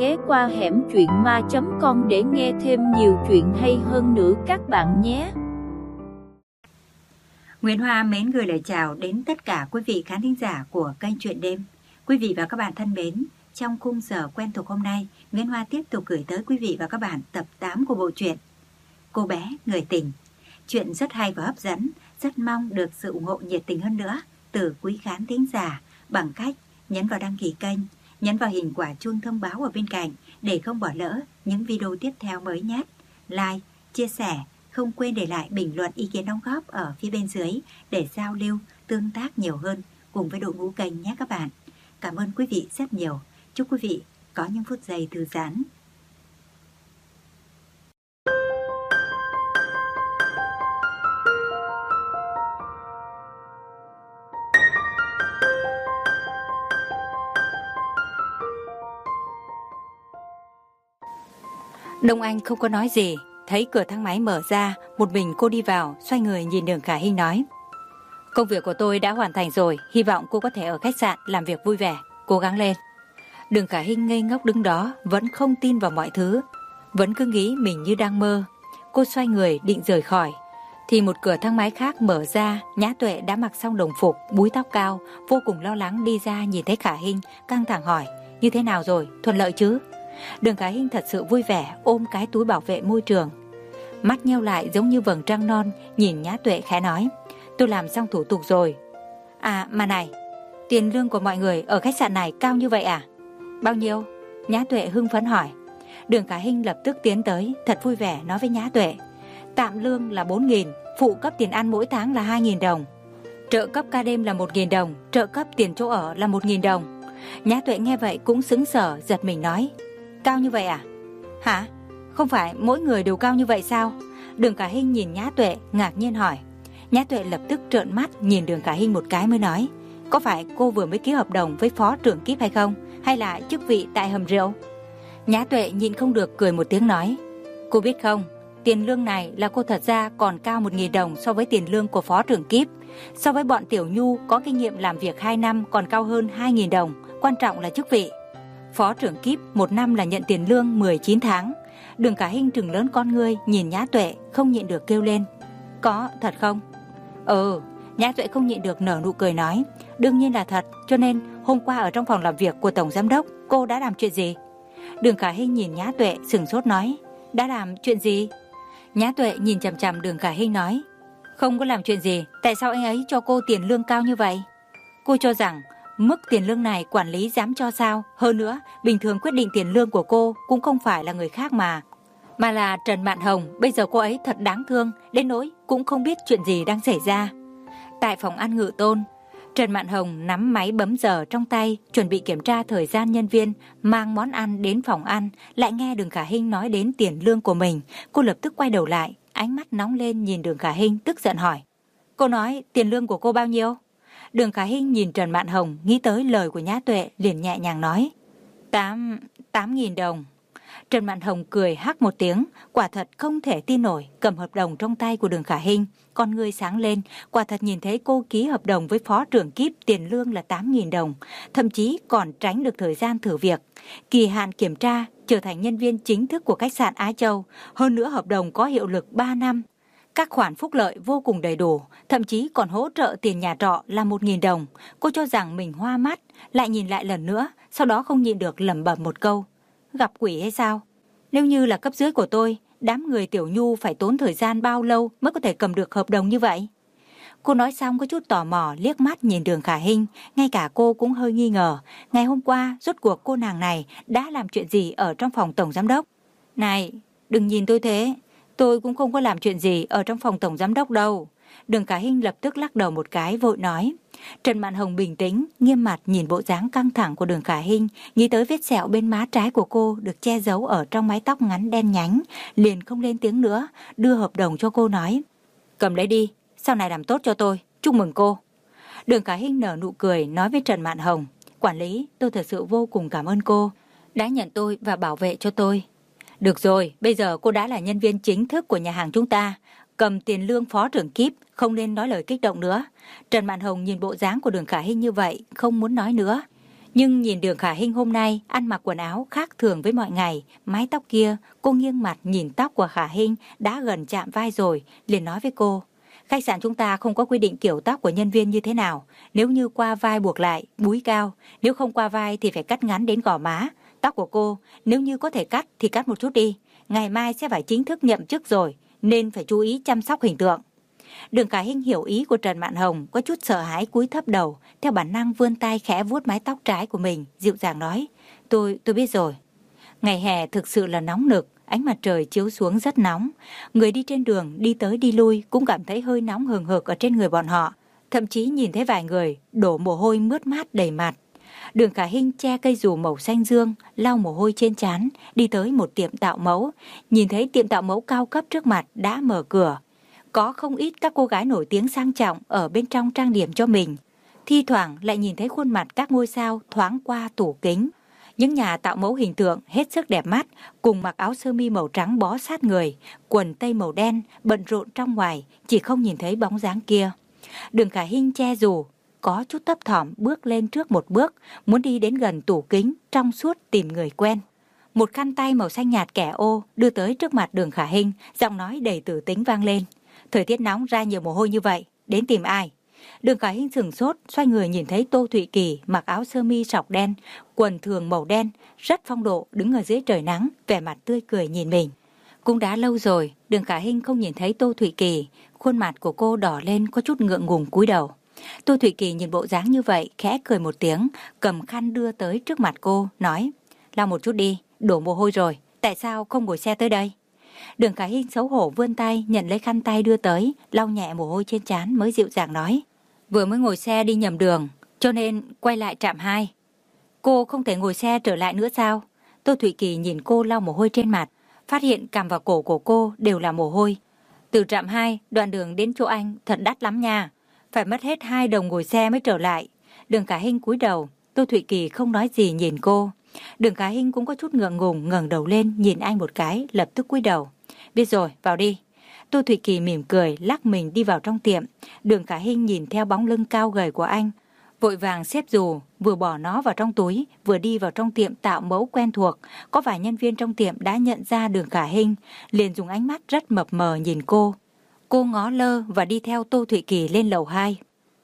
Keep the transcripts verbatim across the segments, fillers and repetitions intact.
ghé qua hẻm truyện ma chấm com để nghe thêm nhiều chuyện hay hơn nữa các bạn nhé. Nguyễn Hoa mến gửi lời chào đến tất cả quý vị khán thính giả của kênh Chuyện Đêm. Quý vị và các bạn thân mến, trong khung giờ quen thuộc hôm nay, Nguyễn Hoa tiếp tục gửi tới quý vị và các bạn tập tám của bộ truyện Cô bé người tình. Chuyện rất hay và hấp dẫn, rất mong được sự ủng hộ nhiệt tình hơn nữa từ quý khán thính giả bằng cách nhấn vào đăng ký kênh, nhấn vào hình quả chuông thông báo ở bên cạnh để không bỏ lỡ những video tiếp theo mới nhất. Like, chia sẻ, không quên để lại bình luận ý kiến đóng góp ở phía bên dưới để giao lưu, tương tác nhiều hơn cùng với đội ngũ kênh nhé các bạn. Cảm ơn quý vị rất nhiều. Chúc quý vị có những phút giây thư giãn. Đông Anh không có nói gì, thấy cửa thang máy mở ra, một mình cô đi vào, xoay người nhìn Đường Khả Hinh nói: Công việc của tôi đã hoàn thành rồi, hy vọng cô có thể ở khách sạn làm việc vui vẻ, cố gắng lên. Đường Khả Hinh ngây ngốc đứng đó, vẫn không tin vào mọi thứ, vẫn cứ nghĩ mình như đang mơ. Cô xoay người định rời khỏi, thì một cửa thang máy khác mở ra, Nhã Tuệ đã mặc xong đồng phục, búi tóc cao, vô cùng lo lắng đi ra, nhìn thấy Khả Hinh, căng thẳng hỏi: Như thế nào rồi, thuận lợi chứ? Đường Khả Hinh thật sự vui vẻ, ôm cái túi bảo vệ môi trường, mắt nheo lại giống như vầng trăng non, nhìn Nhã Tuệ khẽ nói: Tôi làm xong thủ tục rồi. À mà này, tiền lương của mọi người ở khách sạn này cao như vậy à? Bao nhiêu? Nhã Tuệ hưng phấn hỏi. Đường Khả Hinh lập tức tiến tới, thật vui vẻ nói với Nhã Tuệ: Tạm lương là bốn nghìn, phụ cấp tiền ăn mỗi tháng là hai nghìn đồng, trợ cấp ca đêm là một nghìn đồng, trợ cấp tiền chỗ ở là một nghìn đồng. Nhã Tuệ nghe vậy cũng sững sờ, giật mình nói: Cao như vậy à? Hả? Không phải mỗi người đều cao như vậy sao? Đường Khả Hinh nhìn Nhã Tuệ ngạc nhiên hỏi. Nhã Tuệ lập tức trợn mắt nhìn Đường Khả Hinh một cái mới nói: Có phải cô vừa mới ký hợp đồng với phó trưởng kíp hay không? Hay là chức vị tại hầm rượu? Nhã Tuệ nhịn không được cười một tiếng nói: Cô biết không, tiền lương này là cô thật ra còn cao một nghìn đồng so với tiền lương của phó trưởng kíp. So với bọn Tiểu Nhu có kinh nghiệm làm việc hai năm còn cao hơn hai nghìn đồng, quan trọng là chức vị. Phó trưởng kíp một năm là nhận tiền lương mười chín tháng. Đường Khả Hinh trừng lớn con ngươi nhìn Nhã Tuệ, không nhịn được kêu lên: Có thật không? Ừ. Nhã Tuệ không nhịn được nở nụ cười nói: Đương nhiên là thật, cho nên hôm qua ở trong phòng làm việc của tổng giám đốc, cô đã làm chuyện gì? Đường Khả Hinh nhìn Nhã Tuệ sửng sốt nói: Đã làm chuyện gì? Nhã Tuệ nhìn chằm chằm Đường Khả Hinh nói: Không có làm chuyện gì, tại sao anh ấy cho cô tiền lương cao như vậy? Cô cho rằng mức tiền lương này quản lý dám cho sao? Hơn nữa, bình thường quyết định tiền lương của cô cũng không phải là người khác mà, mà là Trần Mạn Hồng. Bây giờ cô ấy thật đáng thương, đến nỗi cũng không biết chuyện gì đang xảy ra. Tại phòng ăn Ngự Tôn, Trần Mạn Hồng nắm máy bấm giờ trong tay, chuẩn bị kiểm tra thời gian nhân viên mang món ăn đến phòng ăn, lại nghe Đường Khả Hinh nói đến tiền lương của mình. Cô lập tức quay đầu lại, ánh mắt nóng lên nhìn Đường Khả Hinh, tức giận hỏi: Cô nói tiền lương của cô bao nhiêu? Đường Khả Hinh nhìn Trần Mạn Hồng, nghĩ tới lời của Nhã Tuệ, liền nhẹ nhàng nói: Tám, tám nghìn đồng. Trần Mạn Hồng cười hắc một tiếng, quả thật không thể tin nổi, cầm hợp đồng trong tay của Đường Khả Hinh, con ngươi sáng lên, quả thật nhìn thấy cô ký hợp đồng với phó trưởng kíp, tiền lương là tám nghìn đồng, thậm chí còn tránh được thời gian thử việc, kỳ hạn kiểm tra, trở thành nhân viên chính thức của khách sạn Á Châu, hơn nữa hợp đồng có hiệu lực ba năm. Các khoản phúc lợi vô cùng đầy đủ, thậm chí còn hỗ trợ tiền nhà trọ là một nghìn đồng. Cô cho rằng mình hoa mắt, lại nhìn lại lần nữa, sau đó không nhịn được lẩm bẩm một câu: Gặp quỷ hay sao? Nếu như là cấp dưới của tôi, đám người Tiểu Nhu phải tốn thời gian bao lâu mới có thể cầm được hợp đồng như vậy? Cô nói xong có chút tò mò liếc mắt nhìn Đường Khả Hinh, ngay cả cô cũng hơi nghi ngờ. Ngày hôm qua, rốt cuộc cô nàng này đã làm chuyện gì ở trong phòng tổng giám đốc? Này, đừng nhìn tôi thế, tôi cũng không có làm chuyện gì ở trong phòng tổng giám đốc đâu. Đường Khả Hinh lập tức lắc đầu một cái vội nói. Trần Mạn Hồng bình tĩnh, nghiêm mặt nhìn bộ dáng căng thẳng của Đường Khả Hinh, nghĩ tới vết sẹo bên má trái của cô được che giấu ở trong mái tóc ngắn đen nhánh, liền không lên tiếng nữa, đưa hợp đồng cho cô nói: Cầm lấy đi, sau này làm tốt cho tôi, chúc mừng cô. Đường Khả Hinh nở nụ cười nói với Trần Mạn Hồng: Quản lý, tôi thật sự vô cùng cảm ơn cô đã nhận tôi và bảo vệ cho tôi. Được rồi, bây giờ cô đã là nhân viên chính thức của nhà hàng chúng ta, cầm tiền lương phó trưởng kíp, không nên nói lời kích động nữa. Trần Mạn Hồng nhìn bộ dáng của Đường Khả Hinh như vậy, không muốn nói nữa. Nhưng nhìn Đường Khả Hinh hôm nay ăn mặc quần áo khác thường với mọi ngày, mái tóc kia, cô nghiêng mặt nhìn tóc của Khả Hinh đã gần chạm vai rồi, liền nói với cô: khách sạn chúng ta không có quy định kiểu tóc của nhân viên như thế nào, nếu như qua vai buộc lại, búi cao, nếu không qua vai thì phải cắt ngắn đến gò má. Tóc của cô, nếu như có thể cắt thì cắt một chút đi, ngày mai sẽ phải chính thức nhậm chức rồi, nên phải chú ý chăm sóc hình tượng. Đường Khả Hinh hiểu ý của Trần Mạn Hồng, có chút sợ hãi cúi thấp đầu, theo bản năng vươn tay khẽ vuốt mái tóc trái của mình, dịu dàng nói: Tôi, tôi biết rồi. Ngày hè thực sự là nóng nực, ánh mặt trời chiếu xuống rất nóng. Người đi trên đường, đi tới đi lui cũng cảm thấy hơi nóng hừng hực ở trên người bọn họ. Thậm chí nhìn thấy vài người đổ mồ hôi mướt mát đầy mặt. Đường Khả Hinh che cây dù màu xanh dương, lau mồ hôi trên trán, đi tới một tiệm tạo mẫu. Nhìn thấy tiệm tạo mẫu cao cấp trước mặt đã mở cửa. Có không ít các cô gái nổi tiếng sang trọng ở bên trong trang điểm cho mình. Thi thoảng lại nhìn thấy khuôn mặt các ngôi sao thoáng qua tủ kính. Những nhà tạo mẫu hình tượng hết sức đẹp mắt, cùng mặc áo sơ mi màu trắng bó sát người, quần tây màu đen, bận rộn trong ngoài, chỉ không nhìn thấy bóng dáng kia. Đường Khả Hinh che dù, có chút thấp thỏm bước lên trước một bước, muốn đi đến gần tủ kính, trong suốt tìm người quen. Một khăn tay màu xanh nhạt kẻ ô đưa tới trước mặt Đường Khả Hinh, giọng nói đầy tử tính vang lên: Thời tiết nóng ra nhiều mồ hôi như vậy, đến tìm ai? Đường Khả Hinh sửng sốt, xoay người nhìn thấy Tô Thụy Kỳ mặc áo sơ mi sọc đen, quần thường màu đen, rất phong độ, đứng ở dưới trời nắng, vẻ mặt tươi cười nhìn mình. Cũng đã lâu rồi, Đường Khả Hinh không nhìn thấy Tô Thụy Kỳ, khuôn mặt của cô đỏ lên có chút ngượng ngùng cúi đầu. Tô Thụy Kỳ nhìn bộ dáng như vậy, khẽ cười một tiếng, cầm khăn đưa tới trước mặt cô, nói: lau một chút đi, đổ mồ hôi rồi, tại sao không ngồi xe tới đây? Đường Khả Hinh xấu hổ vươn tay nhận lấy khăn tay đưa tới, lau nhẹ mồ hôi trên trán mới dịu dàng nói: vừa mới ngồi xe đi nhầm đường, cho nên quay lại trạm hai. Cô không thể ngồi xe trở lại nữa sao? Tô Thụy Kỳ nhìn cô lau mồ hôi trên mặt, phát hiện cằm và cổ của cô đều là mồ hôi. Từ trạm hai, đoạn đường đến chỗ anh thật đắt lắm nha, phải mất hết hai đồng ngồi xe mới trở lại. Đường Khả Hinh cúi đầu, Tô Thụy Kỳ không nói gì nhìn cô. Đường Khả Hinh cũng có chút ngượng ngùng, ngẩng đầu lên nhìn anh một cái, lập tức cúi đầu. Biết rồi, vào đi. Tô Thụy Kỳ mỉm cười, lắc mình đi vào trong tiệm. Đường Khả Hinh nhìn theo bóng lưng cao gầy của anh, vội vàng xếp dù, vừa bỏ nó vào trong túi, vừa đi vào trong tiệm tạo mẫu quen thuộc. Có vài nhân viên trong tiệm đã nhận ra Đường Khả Hinh, liền dùng ánh mắt rất mập mờ nhìn cô. Cô ngó lơ và đi theo Tô Thụy Kỳ lên lầu hai.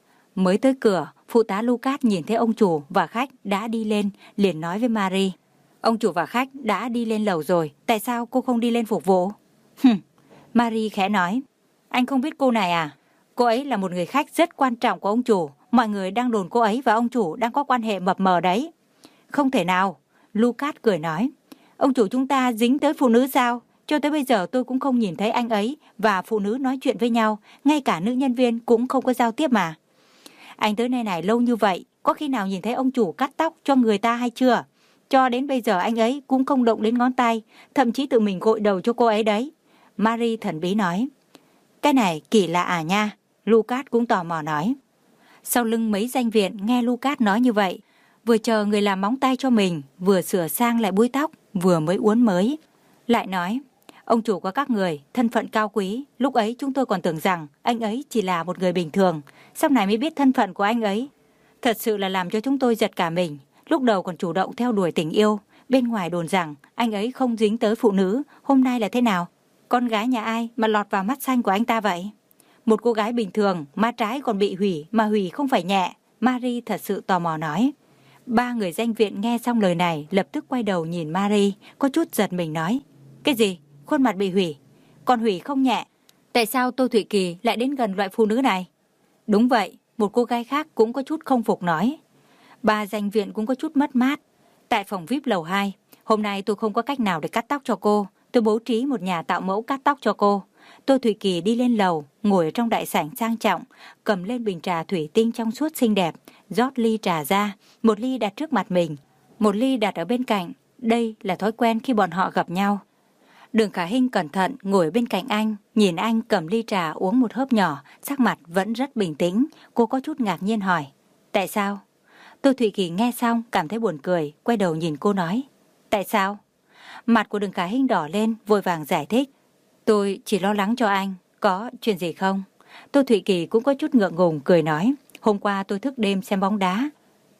Mới tới cửa, phụ tá Lucas nhìn thấy ông chủ và khách đã đi lên, liền nói với Marie: ông chủ và khách đã đi lên lầu rồi, tại sao cô không đi lên phục vụ? Hừm, Marie khẽ nói: anh không biết cô này à? Cô ấy là một người khách rất quan trọng của ông chủ, mọi người đang đồn cô ấy và ông chủ đang có quan hệ mập mờ đấy. Không thể nào, Lucas cười nói. Ông chủ chúng ta dính tới phụ nữ sao? Cho tới bây giờ tôi cũng không nhìn thấy anh ấy và phụ nữ nói chuyện với nhau, ngay cả nữ nhân viên cũng không có giao tiếp mà. Anh tới nơi này lâu như vậy, có khi nào nhìn thấy ông chủ cắt tóc cho người ta hay chưa? Cho đến bây giờ anh ấy cũng không động đến ngón tay, thậm chí tự mình gội đầu cho cô ấy đấy. Marie thần bí nói. Cái này kỳ lạ à nha, Lucas cũng tò mò nói. Sau lưng mấy danh viện nghe Lucas nói như vậy, vừa chờ người làm móng tay cho mình, vừa sửa sang lại búi tóc, vừa mới uốn mới. Lại nói, ông chủ có các người, thân phận cao quý, lúc ấy chúng tôi còn tưởng rằng anh ấy chỉ là một người bình thường, sau này mới biết thân phận của anh ấy. Thật sự là làm cho chúng tôi giật cả mình, lúc đầu còn chủ động theo đuổi tình yêu, bên ngoài đồn rằng anh ấy không dính tới phụ nữ, hôm nay là thế nào? Con gái nhà ai mà lọt vào mắt xanh của anh ta vậy? Một cô gái bình thường, má trái còn bị hủy, mà hủy không phải nhẹ. Marie thật sự tò mò nói. Ba người danh viện nghe xong lời này, lập tức quay đầu nhìn Marie, có chút giật mình nói. Cái gì? Khuôn mặt bị hủy? Còn hủy không nhẹ. Tại sao Tô Thụy Kỳ lại đến gần loại phụ nữ này? Đúng vậy, một cô gái khác cũng có chút không phục nói. Ba danh viện cũng có chút mất mát. Tại phòng vi ai pi lầu hai, hôm nay tôi không có cách nào để cắt tóc cho cô. Tôi bố trí một nhà tạo mẫu cắt tóc cho cô. Tô Thụy Kỳ đi lên lầu, ngồi ở trong đại sảnh sang trọng, cầm lên bình trà thủy tinh trong suốt xinh đẹp, rót ly trà ra, một ly đặt trước mặt mình, một ly đặt ở bên cạnh. Đây là thói quen khi bọn họ gặp nhau. Đường Khả Hinh cẩn thận ngồi bên cạnh anh, nhìn anh cầm ly trà uống một hớp nhỏ, sắc mặt vẫn rất bình tĩnh. Cô có chút ngạc nhiên hỏi, tại sao? Tô Thụy Kỳ nghe xong cảm thấy buồn cười, quay đầu nhìn cô nói, tại sao? Mặt của Đường Khả Hinh đỏ lên, vội vàng giải thích, tôi chỉ lo lắng cho anh, có chuyện gì không? Tô Thụy Kỳ cũng có chút ngượng ngùng cười nói, hôm qua tôi thức đêm xem bóng đá.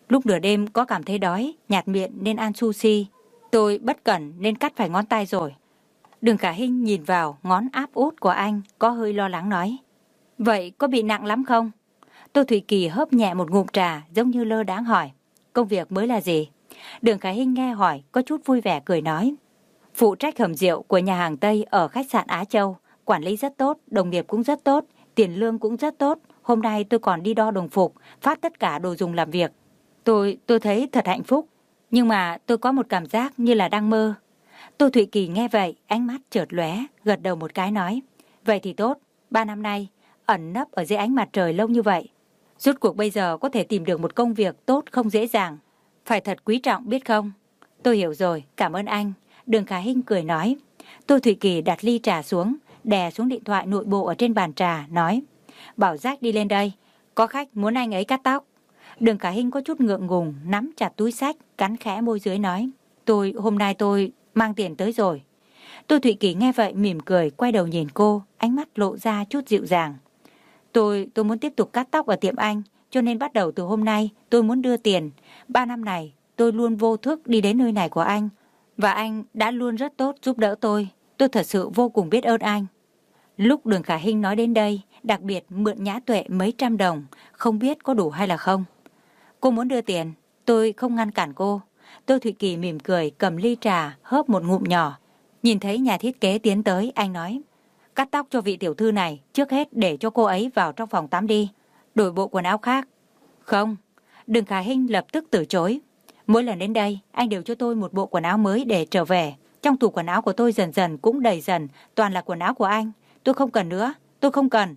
Lúc nửa đêm có cảm thấy đói, nhạt miệng nên ăn sushi. Tôi bất cẩn nên cắt phải ngón tay rồi. Đường Khả Hinh nhìn vào ngón áp út của anh, có hơi lo lắng nói. Vậy có bị nặng lắm không? Tô Thủy Kỳ hớp nhẹ một ngụm trà, giống như lơ đãng hỏi. Công việc mới là gì? Đường Khả Hinh nghe hỏi, có chút vui vẻ cười nói. Phụ trách hầm rượu của nhà hàng Tây ở khách sạn Á Châu. Quản lý rất tốt, đồng nghiệp cũng rất tốt, tiền lương cũng rất tốt. Hôm nay tôi còn đi đo đồng phục, phát tất cả đồ dùng làm việc. Tôi, tôi thấy thật hạnh phúc. Nhưng mà tôi có một cảm giác như là đang mơ. Tô Thụy Kỳ nghe vậy, ánh mắt chợt lóe, gật đầu một cái nói. Vậy thì tốt, ba năm nay, ẩn nấp ở dưới ánh mặt trời lâu như vậy. Rốt cuộc bây giờ có thể tìm được một công việc tốt không dễ dàng. Phải thật quý trọng biết không? Tôi hiểu rồi, cảm ơn anh. Đường Khả Hinh cười nói. Tô Thụy Kỳ đặt ly trà xuống, đè xuống điện thoại nội bộ ở trên bàn trà, nói. Bảo Jack đi lên đây, có khách muốn anh ấy cắt tóc. Đường Khả Hinh có chút ngượng ngùng, nắm chặt túi xách, cắn khẽ môi dưới nói. Tôi, hôm nay tôi mang tiền tới rồi. Tô Thụy Kỳ nghe vậy mỉm cười, quay đầu nhìn cô, ánh mắt lộ ra chút dịu dàng. Tôi, tôi muốn tiếp tục cắt tóc ở tiệm anh, cho nên bắt đầu từ hôm nay tôi muốn đưa tiền. Ba năm này tôi luôn vô thức đi đến nơi này của anh, và anh đã luôn rất tốt giúp đỡ tôi. Tôi thật sự vô cùng biết ơn anh. Lúc Đường Khả Hinh nói đến đây, đặc biệt mượn Nhã Tuệ mấy trăm đồng, không biết có đủ hay là không. Cô muốn đưa tiền, tôi không ngăn cản cô. Tô Thụy Kỳ mỉm cười, cầm ly trà, hớp một ngụm nhỏ. Nhìn thấy nhà thiết kế tiến tới, anh nói. Cắt tóc cho vị tiểu thư này, trước hết để cho cô ấy vào trong phòng tắm đi. Đổi bộ quần áo khác. Không. Đường Khả Hinh lập tức từ chối. Mỗi lần đến đây, anh đều cho tôi một bộ quần áo mới để trở về. Trong tủ quần áo của tôi dần dần cũng đầy dần, toàn là quần áo của anh. Tôi không cần nữa, tôi không cần.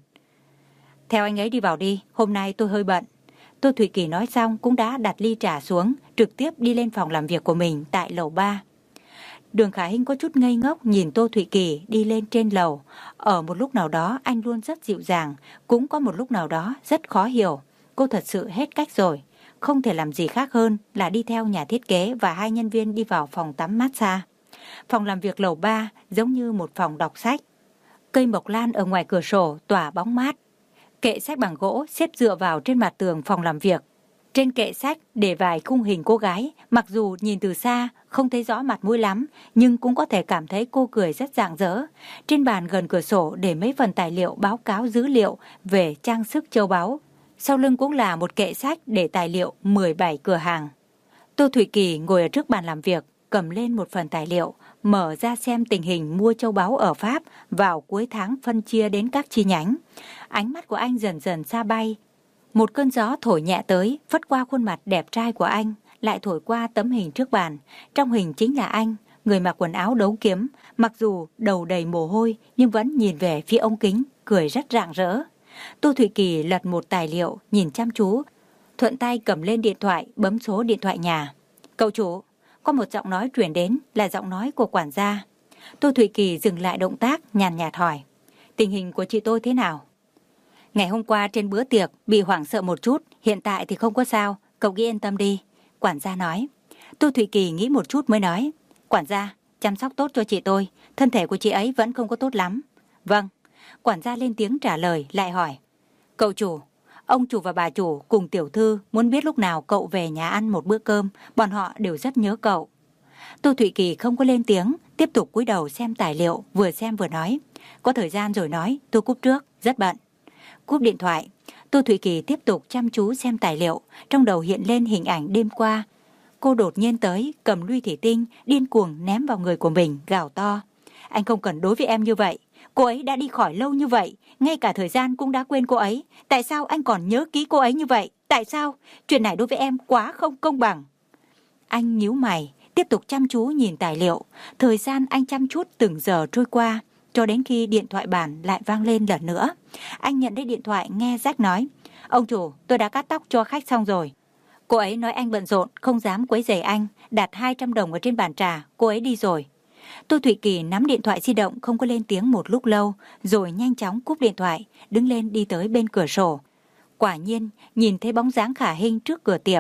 Theo anh ấy đi vào đi, hôm nay tôi hơi bận. Tô Thụy Kỳ nói xong cũng đã đặt ly trà xuống, trực tiếp đi lên phòng làm việc của mình tại lầu ba. Đường Khả Hinh có chút ngây ngốc nhìn Tô Thụy Kỳ đi lên trên lầu. Ở một lúc nào đó anh luôn rất dịu dàng, cũng có một lúc nào đó rất khó hiểu. Cô thật sự hết cách rồi, không thể làm gì khác hơn là đi theo nhà thiết kế và hai nhân viên đi vào phòng tắm massage. Phòng làm việc lầu ba giống như một phòng đọc sách. Cây mộc lan ở ngoài cửa sổ tỏa bóng mát. Kệ sách bằng gỗ xếp dựa vào trên mặt tường phòng làm việc. Trên kệ sách để vài khung hình cô gái, mặc dù nhìn từ xa không thấy rõ mặt mũi lắm, nhưng cũng có thể cảm thấy cô cười rất rạng rỡ. Trên bàn gần cửa sổ để mấy phần tài liệu báo cáo dữ liệu về trang sức châu báu. Sau lưng cũng là một kệ sách để tài liệu mười bảy cửa hàng. Tô Thụy Kỳ ngồi ở trước bàn làm việc, cầm lên một phần tài liệu, mở ra xem tình hình mua châu báu ở Pháp vào cuối tháng phân chia đến các chi nhánh. Ánh mắt của anh dần dần xa bay. Một cơn gió thổi nhẹ tới, phất qua khuôn mặt đẹp trai của anh, lại thổi qua tấm hình trước bàn. Trong hình chính là anh, người mặc quần áo đấu kiếm, mặc dù đầu đầy mồ hôi nhưng vẫn nhìn về phía ống kính, cười rất rạng rỡ. Tô Thụy Kỳ lật một tài liệu, nhìn chăm chú, thuận tay cầm lên điện thoại, bấm số điện thoại nhà. Cậu chủ, có một giọng nói truyền đến là giọng nói của quản gia. Tô Thụy Kỳ dừng lại động tác, nhàn nhạt hỏi. Tình hình của chị tôi thế nào? Ngày hôm qua trên bữa tiệc bị hoảng sợ một chút, hiện tại thì không có sao, cậu cứ yên tâm đi. Quản gia nói. Tô Thụy Kỳ nghĩ một chút mới nói. Quản gia, chăm sóc tốt cho chị tôi, thân thể của chị ấy vẫn không có tốt lắm. Vâng. Quản gia lên tiếng trả lời, lại hỏi. Cậu chủ, ông chủ và bà chủ cùng tiểu thư muốn biết lúc nào cậu về nhà ăn một bữa cơm, bọn họ đều rất nhớ cậu. Tô Thụy Kỳ không có lên tiếng, tiếp tục cúi đầu xem tài liệu, vừa xem vừa nói. Có thời gian rồi nói, tôi cúp trước, rất bận. Cúp điện thoại, Tô Thụy Kỳ tiếp tục chăm chú xem tài liệu, trong đầu hiện lên hình ảnh đêm qua. Cô đột nhiên tới, cầm ly thủy tinh, điên cuồng ném vào người của mình, gào to. Anh không cần đối với em như vậy, cô ấy đã đi khỏi lâu như vậy, ngay cả thời gian cũng đã quên cô ấy. Tại sao anh còn nhớ ký cô ấy như vậy? Tại sao? Chuyện này đối với em quá không công bằng. Anh nhíu mày, tiếp tục chăm chú nhìn tài liệu. Thời gian anh chăm chút từng giờ trôi qua, cho đến khi điện thoại bàn lại vang lên lần nữa. Anh nhận lấy điện thoại nghe Jack nói. Ông chủ, tôi đã cắt tóc cho khách xong rồi. Cô ấy nói anh bận rộn, không dám quấy rầy anh, đặt hai trăm đồng ở trên bàn trà, cô ấy đi rồi. Tô Thụy Kỳ nắm điện thoại di động không có lên tiếng một lúc lâu, rồi nhanh chóng cúp điện thoại, đứng lên đi tới bên cửa sổ. Quả nhiên, nhìn thấy bóng dáng Khả Hinh trước cửa tiệm.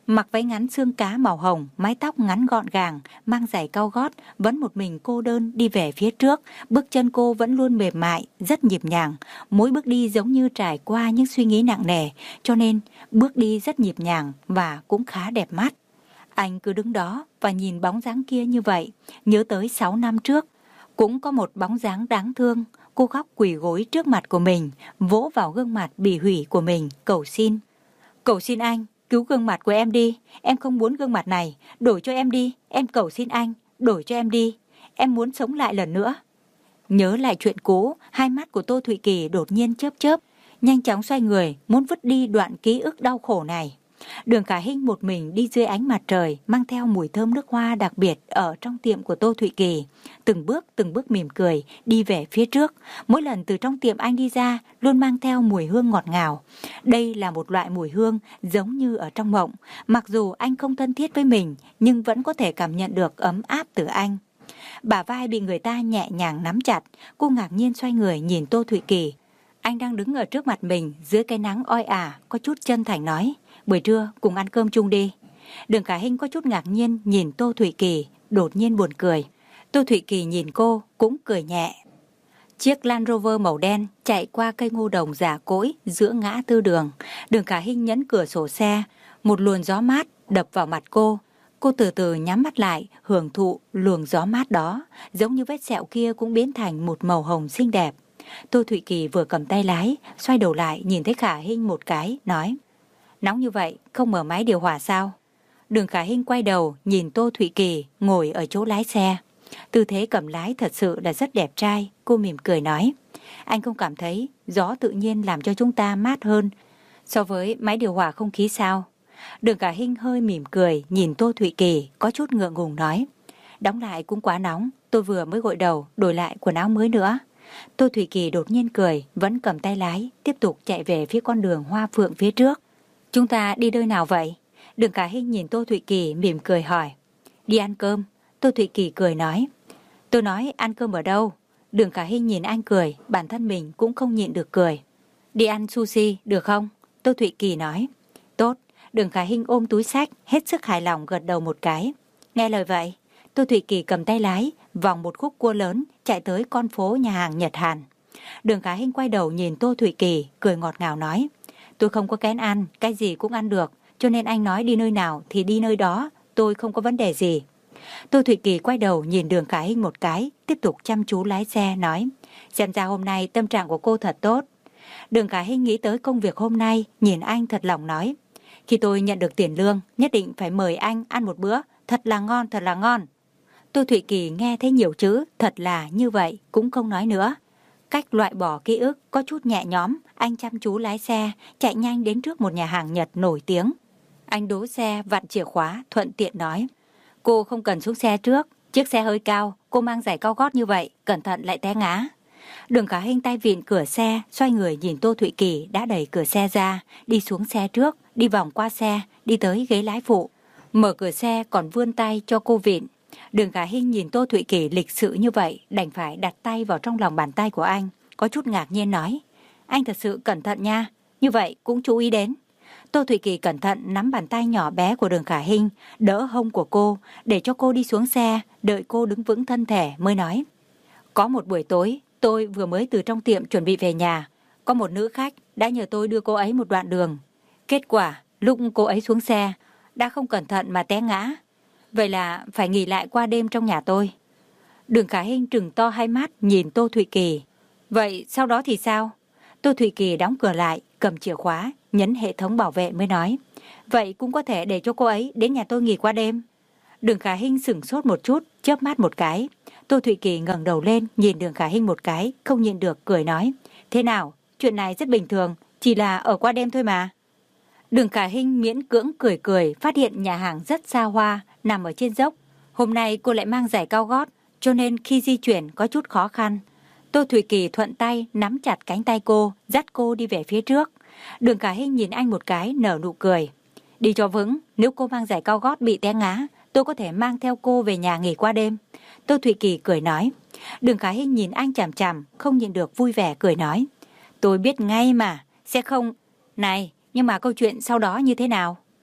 Mặc váy ngắn xương cá màu hồng, mái tóc ngắn gọn gàng, mang giày cao gót, vẫn một mình cô đơn đi về phía trước. Bước chân cô vẫn luôn mềm mại, rất nhịp nhàng. Mỗi bước đi giống như trải qua những suy nghĩ nặng nề, cho nên bước đi rất nhịp nhàng và cũng khá đẹp mắt. Anh cứ đứng đó và nhìn bóng dáng kia như vậy, nhớ tới sáu năm trước. Cũng có một bóng dáng đáng thương, cô khóc quỳ gối trước mặt của mình, vỗ vào gương mặt bị hủy của mình, cầu xin. Cầu xin anh, cứu gương mặt của em đi, em không muốn gương mặt này, đổi cho em đi, em cầu xin anh, đổi cho em đi, em muốn sống lại lần nữa. Nhớ lại chuyện cũ, hai mắt của Tô Thụy Kỳ đột nhiên chớp chớp, nhanh chóng xoay người, muốn vứt đi đoạn ký ức đau khổ này. Đường Khả Hinh một mình đi dưới ánh mặt trời, mang theo mùi thơm nước hoa đặc biệt ở trong tiệm của Tô Thụy Kỳ. Từng bước từng bước mỉm cười, đi về phía trước. Mỗi lần từ trong tiệm anh đi ra, luôn mang theo mùi hương ngọt ngào. Đây là một loại mùi hương giống như ở trong mộng. Mặc dù anh không thân thiết với mình, nhưng vẫn có thể cảm nhận được ấm áp từ anh. Bả vai bị người ta nhẹ nhàng nắm chặt, cô ngạc nhiên xoay người nhìn Tô Thụy Kỳ. Anh đang đứng ở trước mặt mình, dưới cái nắng oi ả, có chút chân thành nói: buổi trưa cùng ăn cơm chung đi. Đường Khả Hinh có chút ngạc nhiên nhìn Tô Thụy Kỳ, đột nhiên buồn cười. Tô Thụy Kỳ nhìn cô cũng cười nhẹ. Chiếc Land Rover màu đen chạy qua cây ngô đồng già cỗi giữa ngã tư đường. Đường Khả Hinh nhấn cửa sổ xe, một luồng gió mát đập vào mặt cô. Cô từ từ nhắm mắt lại, hưởng thụ luồng gió mát đó, giống như vết sẹo kia cũng biến thành một màu hồng xinh đẹp. Tô Thụy Kỳ vừa cầm tay lái, xoay đầu lại nhìn thấy Khả Hinh một cái, nói: nóng như vậy, không mở máy điều hòa sao? Đường Khả Hinh quay đầu nhìn Tô Thụy Kỳ ngồi ở chỗ lái xe. Tư thế cầm lái thật sự là rất đẹp trai. Cô mỉm cười nói: anh không cảm thấy gió tự nhiên làm cho chúng ta mát hơn so với máy điều hòa không khí sao? Đường Khả Hinh hơi mỉm cười nhìn Tô Thụy Kỳ, có chút ngượng ngùng nói: đóng lại cũng quá nóng, tôi vừa mới gội đầu, đổi lại quần áo mới nữa. Tô Thụy Kỳ đột nhiên cười, vẫn cầm tay lái, tiếp tục chạy về phía con đường hoa phượng phía trước. Chúng ta đi nơi nào vậy? Đường Khả Hinh nhìn Tô Thụy Kỳ mỉm cười hỏi. Đi ăn cơm. Tô Thụy Kỳ cười nói. Tôi nói ăn cơm ở đâu? Đường Khả Hinh nhìn anh cười, bản thân mình cũng không nhịn được cười. Đi ăn sushi được không? Tô Thụy Kỳ nói. Tốt. Đường Khả Hinh ôm túi xách, hết sức hài lòng gật đầu một cái. Nghe lời vậy, Tô Thụy Kỳ cầm tay lái, vòng một khúc cua lớn, chạy tới con phố nhà hàng Nhật Hàn. Đường Khả Hinh quay đầu nhìn Tô Thụy Kỳ, cười ngọt ngào nói. Tôi không có kén ăn, cái gì cũng ăn được, cho nên anh nói đi nơi nào thì đi nơi đó, tôi không có vấn đề gì. Tô Thụy Kỳ quay đầu nhìn Đường Khả Hinh một cái, tiếp tục chăm chú lái xe, nói. Xem ra hôm nay tâm trạng của cô thật tốt. Đường Khả Hinh nghĩ tới công việc hôm nay, nhìn anh thật lòng nói. Khi tôi nhận được tiền lương, nhất định phải mời anh ăn một bữa, thật là ngon, thật là ngon. Tô Thụy Kỳ nghe thấy nhiều chữ, thật là như vậy, cũng không nói nữa. Cách loại bỏ ký ức có chút nhẹ nhõm, anh chăm chú lái xe, chạy nhanh đến trước một nhà hàng Nhật nổi tiếng. Anh đỗ xe, vặn chìa khóa, thuận tiện nói. Cô không cần xuống xe trước, chiếc xe hơi cao, cô mang giày cao gót như vậy, cẩn thận lại té ngã. Đường Khả Hinh tay vịn cửa xe, xoay người nhìn Tô Thụy Kỳ đã đẩy cửa xe ra, đi xuống xe trước, đi vòng qua xe, đi tới ghế lái phụ. Mở cửa xe còn vươn tay cho cô vịn. Đường Khả Hinh nhìn Tô Thụy Kỳ lịch sự như vậy, đành phải đặt tay vào trong lòng bàn tay của anh, có chút ngạc nhiên nói. Anh thật sự cẩn thận nha, như vậy cũng chú ý đến. Tô Thụy Kỳ cẩn thận nắm bàn tay nhỏ bé của Đường Khả Hinh, đỡ hông của cô, để cho cô đi xuống xe, đợi cô đứng vững thân thể mới nói. Có một buổi tối, tôi vừa mới từ trong tiệm chuẩn bị về nhà, có một nữ khách đã nhờ tôi đưa cô ấy một đoạn đường. Kết quả, lúc cô ấy xuống xe, đã không cẩn thận mà té ngã. Vậy là phải nghỉ lại qua đêm trong nhà tôi. Đường Khả Hinh trừng to hai mắt nhìn Tô Thụy Kỳ. Vậy sau đó thì sao? Tô Thụy Kỳ đóng cửa lại, cầm chìa khóa, nhấn hệ thống bảo vệ mới nói. Vậy cũng có thể để cho cô ấy đến nhà tôi nghỉ qua đêm. Đường Khả Hinh sửng sốt một chút, chớp mắt một cái. Tô Thụy Kỳ ngẩng đầu lên, nhìn Đường Khả Hinh một cái, không nhịn được cười nói. Thế nào? Chuyện này rất bình thường, chỉ là ở qua đêm thôi mà. Đường Khả Hinh miễn cưỡng cười cười, phát hiện nhà hàng rất xa hoa, nằm ở trên dốc. Hôm nay cô lại mang giày cao gót, cho nên khi di chuyển có chút khó khăn. Tô Thụy Kỳ thuận tay nắm chặt cánh tay cô, dắt cô đi về phía trước. Đường Khả Hinh nhìn anh một cái, nở nụ cười. Đi cho vững, nếu cô mang giày cao gót bị té ngã, tôi có thể mang theo cô về nhà nghỉ qua đêm. Tô Thụy Kỳ cười nói. Đường Khả Hinh nhìn anh chằm chằm, không nhịn được vui vẻ cười nói. Tôi biết ngay mà, sẽ không... Này, nhưng mà câu chuyện sau đó như thế nào?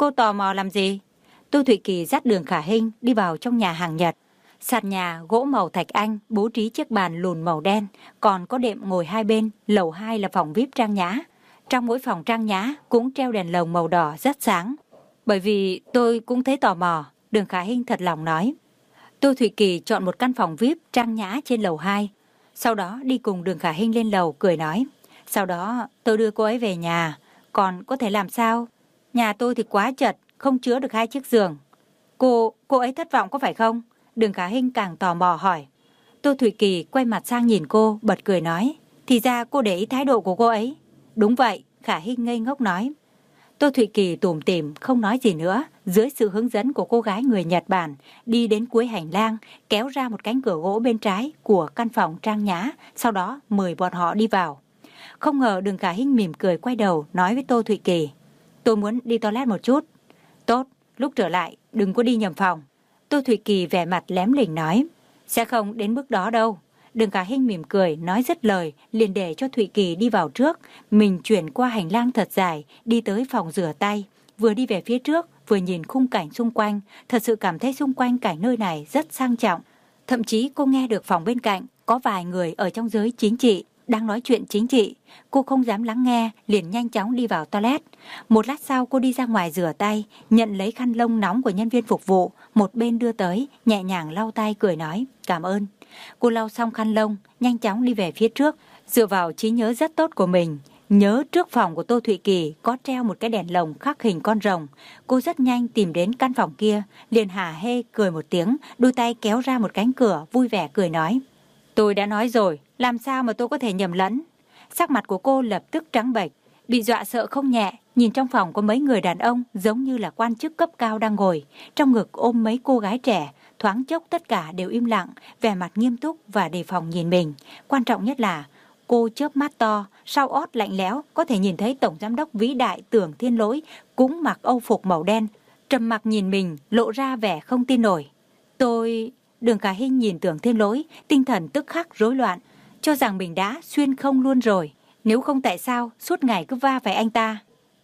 Cô tò mò làm gì? Tô Thụy Kỳ dắt Đường Khả Hinh đi vào trong nhà hàng Nhật. Sàn nhà gỗ màu thạch anh, bố trí chiếc bàn lùn màu đen, còn có đệm ngồi hai bên, lầu hai là phòng vi ai pi trang nhã. Trong mỗi phòng trang nhã cũng treo đèn lồng màu đỏ rất sáng. Bởi vì tôi cũng thấy tò mò, Đường Khả Hinh thật lòng nói. Tô Thụy Kỳ chọn một căn phòng vi ai pi trang nhã trên lầu hai, sau đó đi cùng Đường Khả Hinh lên lầu cười nói. Sau đó tôi đưa cô ấy về nhà, còn có thể làm sao? Nhà tôi thì quá chật, không chứa được hai chiếc giường. Cô, cô ấy thất vọng có phải không? Đường Khả Hinh càng tò mò hỏi. Tô Thụy Kỳ quay mặt sang nhìn cô, bật cười nói. Thì ra cô để ý thái độ của cô ấy. Đúng vậy, Khả Hinh ngây ngốc nói. Tô Thụy Kỳ tủm tỉm không nói gì nữa. Dưới sự hướng dẫn của cô gái người Nhật Bản, đi đến cuối hành lang, kéo ra một cánh cửa gỗ bên trái của căn phòng trang nhã, sau đó mời bọn họ đi vào. Không ngờ Đường Khả Hinh mỉm cười quay đầu nói với Tô Thụy Kỳ. Tôi muốn đi toilet một chút. Tốt, lúc trở lại đừng có đi nhầm phòng. Tô Thụy Kỳ vẻ mặt lém lỉnh nói. Sẽ không đến mức đó đâu. Đường Khả Hinh mỉm cười nói dứt lời, liền để cho Thụy Kỳ đi vào trước. Mình chuyển qua hành lang thật dài, đi tới phòng rửa tay. Vừa đi về phía trước, vừa nhìn khung cảnh xung quanh. Thật sự cảm thấy xung quanh cảnh nơi này rất sang trọng. Thậm chí cô nghe được phòng bên cạnh có vài người ở trong giới chính trị đang nói chuyện chính trị. Cô không dám lắng nghe, liền nhanh chóng đi vào toilet. Một lát sau cô đi ra ngoài rửa tay, nhận lấy khăn lông nóng của nhân viên phục vụ, một bên đưa tới, nhẹ nhàng lau tay cười nói, cảm ơn. Cô lau xong khăn lông, nhanh chóng đi về phía trước, dựa vào trí nhớ rất tốt của mình. Nhớ trước phòng của Tô Thụy Kỳ có treo một cái đèn lồng khắc hình con rồng. Cô rất nhanh tìm đến căn phòng kia, liền hả hê cười một tiếng, đôi tay kéo ra một cánh cửa, vui vẻ cười nói. Tôi đã nói rồi, làm sao mà tôi có thể nhầm lẫn. Sắc mặt của cô lập tức trắng bệch, bị dọa sợ không nhẹ, nhìn trong phòng có mấy người đàn ông giống như là quan chức cấp cao đang ngồi, trong ngực ôm mấy cô gái trẻ, thoáng chốc tất cả đều im lặng, vẻ mặt nghiêm túc và đề phòng nhìn mình. Quan trọng nhất là cô chớp mắt to, sau ót lạnh lẽo có thể nhìn thấy Tổng Giám đốc vĩ đại Tưởng Thiên Lỗi cũng mặc âu phục màu đen, trầm mặc nhìn mình, lộ ra vẻ không tin nổi. Tôi... Đường Khả Hinh nhìn Tưởng Thiên Lỗi, tinh thần tức khắc rối loạn, cho rằng mình đã xuyên không luôn rồi. Nếu không tại sao suốt ngày cứ va phải anh ta.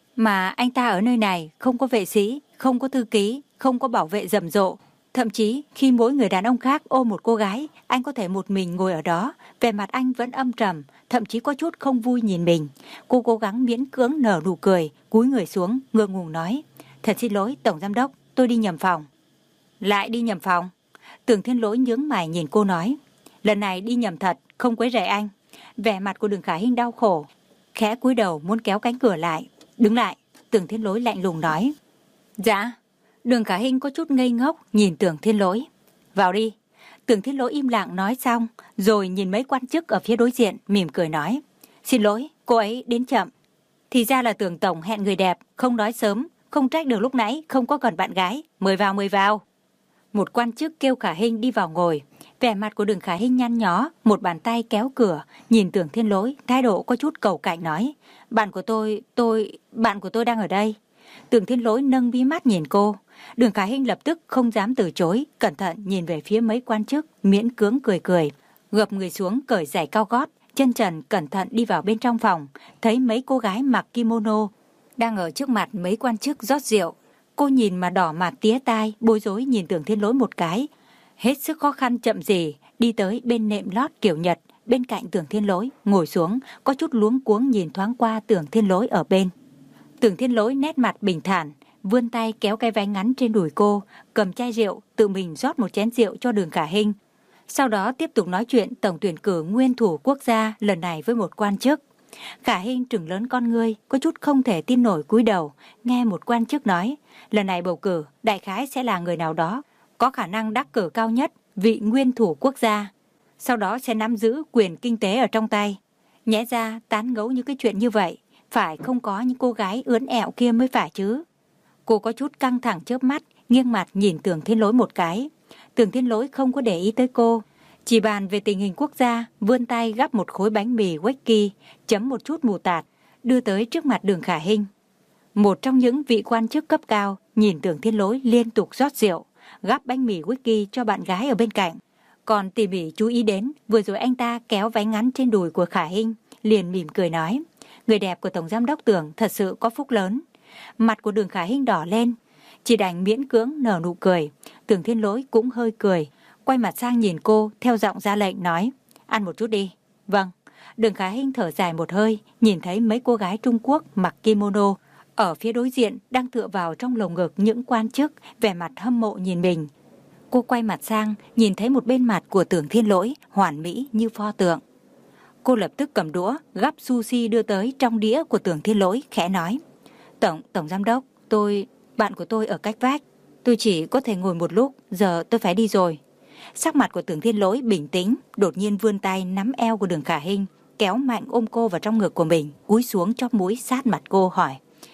Mà anh ta ở nơi này không có vệ sĩ, không có thư ký, không có bảo vệ rầm rộ. Thậm chí khi mỗi người đàn ông khác ôm một cô gái, anh có thể một mình ngồi ở đó, vẻ mặt anh vẫn âm trầm, thậm chí có chút không vui nhìn mình. Cô cố gắng miễn cưỡng nở nụ cười, cúi người xuống, ngượng ngùng nói. Thật xin lỗi Tổng Giám đốc, tôi đi nhầm phòng. Lại đi nhầm phòng? Tưởng Thiên Lỗi nhướng mày nhìn cô nói. Lần này đi nhầm thật, không quấy rầy anh. Vẻ mặt của Đường Khả Hinh đau khổ, khẽ cúi đầu muốn kéo cánh cửa lại. Đứng lại, Tưởng Thiên Lỗi lạnh lùng nói. Dạ. Đường Khả Hinh có chút ngây ngốc nhìn Tưởng Thiên Lỗi. Vào đi. Tưởng Thiên Lỗi im lặng nói xong, rồi nhìn mấy quan chức ở phía đối diện, mỉm cười nói. Xin lỗi, cô ấy đến chậm. Thì ra là Tưởng Tổng hẹn người đẹp, không nói sớm, không trách được lúc nãy không có cần bạn gái. Mời vào, mời vào. Một quan chức kêu Khả Hinh đi vào ngồi. Vẻ mặt của Đường Khả Hinh nhăn nhó, một bàn tay kéo cửa, nhìn Tưởng Thiên Lỗi, thái độ có chút cầu cạnh nói. Bạn của tôi, tôi, bạn của tôi đang ở đây. Tưởng Thiên Lỗi nâng mí mắt nhìn cô. Đường Khả Hinh lập tức không dám từ chối, cẩn thận nhìn về phía mấy quan chức, miễn cưỡng cười cười. Gập người xuống cởi giày cao gót, chân trần cẩn thận đi vào bên trong phòng, thấy mấy cô gái mặc kimono đang ở trước mặt mấy quan chức rót rượu. Cô nhìn mà đỏ mặt tía tai, bối rối nhìn Tưởng Thiên Lỗi một cái. Hết sức khó khăn chậm gì, đi tới bên nệm lót kiểu Nhật, bên cạnh Tưởng Thiên Lỗi, ngồi xuống, có chút luống cuống nhìn thoáng qua Tưởng Thiên Lỗi ở bên. Tưởng Thiên Lỗi nét mặt bình thản, vươn tay kéo cái váy ngắn trên đùi cô, cầm chai rượu, tự mình rót một chén rượu cho Đường Khả Hinh. Sau đó tiếp tục nói chuyện tổng tuyển cử nguyên thủ quốc gia lần này với một quan chức. Khả Hinh trừng lớn con ngươi, có chút không thể tin nổi cúi đầu, nghe một quan chức nói, lần này bầu cử, đại khái sẽ là người nào đó, có khả năng đắc cử cao nhất, vị nguyên thủ quốc gia. Sau đó sẽ nắm giữ quyền kinh tế ở trong tay. Nhẽ ra tán gẫu những cái chuyện như vậy, phải không có những cô gái ướn ẹo kia mới phải chứ. Cô có chút căng thẳng chớp mắt, nghiêng mặt nhìn Tưởng Thiên Lỗi một cái. Tưởng Thiên Lỗi không có để ý tới cô, chỉ bàn về tình hình quốc gia, vươn tay gắp một khối bánh mì Whisky, chấm một chút mù tạt, đưa tới trước mặt Đường Khả Hinh. Một trong những vị quan chức cấp cao nhìn Tưởng Thiên Lỗi liên tục rót rượu, gắp bánh mì Whisky cho bạn gái ở bên cạnh. Còn tỉ mỉ chú ý đến, vừa rồi anh ta kéo váy ngắn trên đùi của Khả Hinh, liền mỉm cười nói, người đẹp của Tổng Giám đốc Tưởng thật sự có phúc lớn. Mặt của Đường Khả Hinh đỏ lên, chỉ đành miễn cưỡng nở nụ cười. Tưởng Thiên Lỗi cũng hơi cười, quay mặt sang nhìn cô, theo giọng ra lệnh nói, ăn một chút đi. Vâng. Đường Khả Hinh thở dài một hơi, nhìn thấy mấy cô gái Trung Quốc mặc kimono ở phía đối diện đang tựa vào trong lồng ngực những quan chức, vẻ mặt hâm mộ nhìn mình. Cô quay mặt sang, nhìn thấy một bên mặt của Tưởng Thiên Lỗi hoàn mỹ như pho tượng. Cô lập tức cầm đũa gắp sushi đưa tới trong đĩa của Tưởng Thiên Lỗi, khẽ nói, Tổng, Tổng Giám Đốc, tôi, bạn của tôi ở cách vách, tôi chỉ có thể ngồi một lúc, giờ tôi phải đi rồi. Sắc mặt của Tưởng Thiên Lỗi bình tĩnh, đột nhiên vươn tay nắm eo của Đường Khả Hinh, kéo mạnh ôm cô vào trong ngực của mình, cúi xuống chóp mũi sát mặt cô hỏi,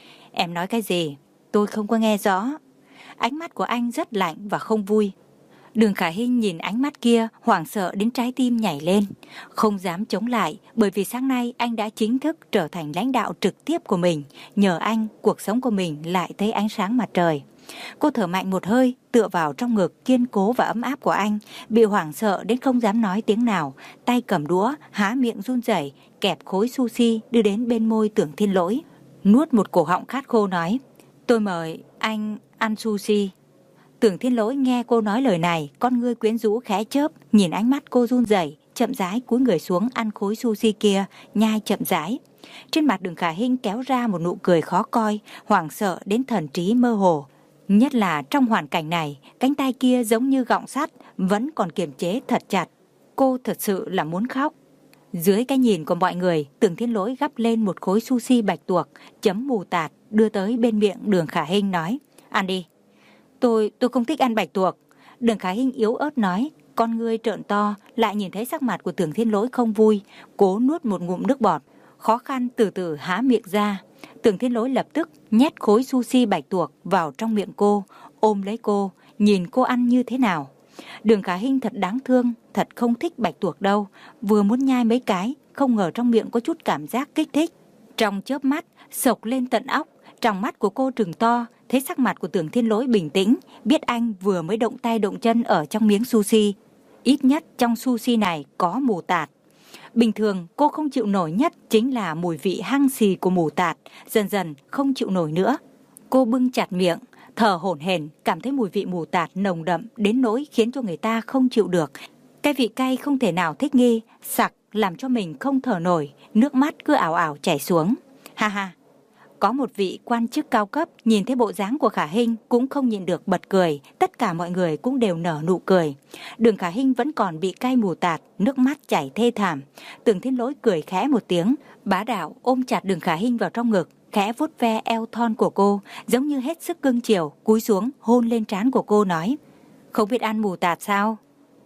em nói cái gì? Tôi không có nghe rõ. Ánh mắt của anh rất lạnh và không vui. Đường Khả Hinh nhìn ánh mắt kia, hoảng sợ đến trái tim nhảy lên, không dám chống lại, bởi vì sáng nay anh đã chính thức trở thành lãnh đạo trực tiếp của mình. Nhờ anh, cuộc sống của mình lại thấy ánh sáng mặt trời. Cô thở mạnh một hơi, tựa vào trong ngực kiên cố và ấm áp của anh, bị hoảng sợ đến không dám nói tiếng nào, tay cầm đũa, há miệng run rẩy, kẹp khối sushi đưa đến bên môi Tưởng Thiên Lỗi. Nuốt một cổ họng khát khô nói, tôi mời anh ăn sushi. Tưởng Thiên Lỗi nghe cô nói lời này, con ngươi quyến rũ khẽ chớp, nhìn ánh mắt cô run rẩy, chậm rãi cúi người xuống ăn khối sushi kia, nhai chậm rãi. Trên mặt Đường Khả Hinh kéo ra một nụ cười khó coi, hoảng sợ đến thần trí mơ hồ. Nhất là trong hoàn cảnh này, cánh tay kia giống như gọng sắt, vẫn còn kiềm chế thật chặt. Cô thật sự là muốn khóc. Dưới cái nhìn của mọi người, Tưởng Thiên Lỗi gắp lên một khối sushi bạch tuộc, chấm mù tạt, đưa tới bên miệng Đường Khả Hinh nói, ăn đi. Tôi, tôi không thích ăn bạch tuộc. Đường Khả Hinh yếu ớt nói, con ngươi trợn to, lại nhìn thấy sắc mặt của Tưởng Thiên Lỗi không vui, cố nuốt một ngụm nước bọt, khó khăn từ từ há miệng ra. Tưởng Thiên Lỗi lập tức nhét khối sushi bạch tuộc vào trong miệng cô, ôm lấy cô, nhìn cô ăn như thế nào. Đường Khả Hinh thật đáng thương, thật không thích bạch tuộc đâu, vừa muốn nhai mấy cái, không ngờ trong miệng có chút cảm giác kích thích. Trong chớp mắt, sộc lên tận óc, trong mắt của cô trừng to, thấy sắc mặt của Tưởng Thiên Lỗi bình tĩnh, biết anh vừa mới động tay động chân ở trong miếng sushi. Ít nhất trong sushi này có mù tạt. Bình thường cô không chịu nổi nhất chính là mùi vị hăng xì của mù tạt, dần dần không chịu nổi nữa. Cô bưng chặt miệng, thở hổn hển, cảm thấy mùi vị mù tạt nồng đậm đến nỗi khiến cho người ta không chịu được. Cái vị cay không thể nào thích nghi, sặc làm cho mình không thở nổi, nước mắt cứ ảo ảo chảy xuống. Ha ha. Có một vị quan chức cao cấp nhìn thấy bộ dáng của Khả Hinh cũng không nhịn được bật cười, tất cả mọi người cũng đều nở nụ cười. Đường Khả Hinh vẫn còn bị cay mù tạt, nước mắt chảy thê thảm. Tưởng Thiên Lỗi cười khẽ một tiếng, bá đạo ôm chặt Đường Khả Hinh vào trong ngực, khẽ vuốt ve eo thon của cô, giống như hết sức cưng chiều, cúi xuống hôn lên trán của cô nói, không biết ăn mù tạt sao?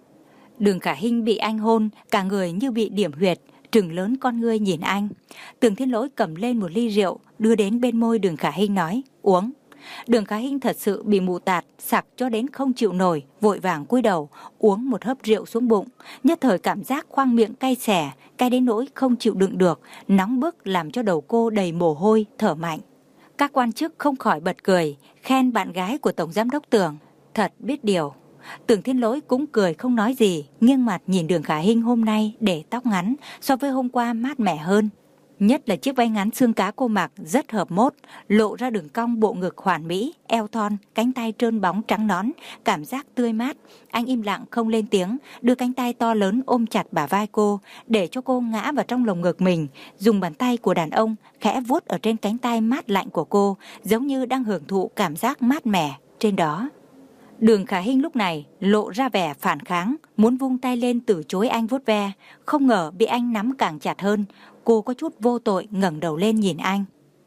Đường Khả Hinh bị anh hôn, cả người như bị điểm huyệt, trừng lớn con ngươi nhìn anh. Tưởng Thiên Lỗi cầm lên một ly rượu, đưa đến bên môi Đường Khả Hinh nói, uống. Đường Khả Hinh thật sự bị mù tạt, sặc cho đến không chịu nổi, vội vàng cúi đầu, uống một hớp rượu xuống bụng. Nhất thời cảm giác khoang miệng cay xẻ, cay đến nỗi không chịu đựng được, nóng bức làm cho đầu cô đầy mồ hôi, thở mạnh. Các quan chức không khỏi bật cười, khen bạn gái của Tổng Giám đốc Tưởng, thật biết điều. Tưởng Thiên Lỗi cũng cười không nói gì, nghiêng mặt nhìn Đường Khả Hinh hôm nay để tóc ngắn, so với hôm qua mát mẻ hơn. Nhất là chiếc váy ngắn xương cá cô mặc rất hợp mốt, lộ ra đường cong bộ ngực hoàn mỹ, eo thon, cánh tay trơn bóng trắng nõn, cảm giác tươi mát. Anh im lặng không lên tiếng, đưa cánh tay to lớn ôm chặt bả vai cô, để cho cô ngã vào trong lồng ngực mình, dùng bàn tay của đàn ông khẽ vuốt ở trên cánh tay mát lạnh của cô, giống như đang hưởng thụ cảm giác mát mẻ trên đó. Đường Khả Hinh lúc này lộ ra vẻ phản kháng, muốn vung tay lên từ chối anh vuốt ve, không ngờ bị anh nắm càng chặt hơn. Cô có chút vô tội ngẩng đầu lên nhìn anh.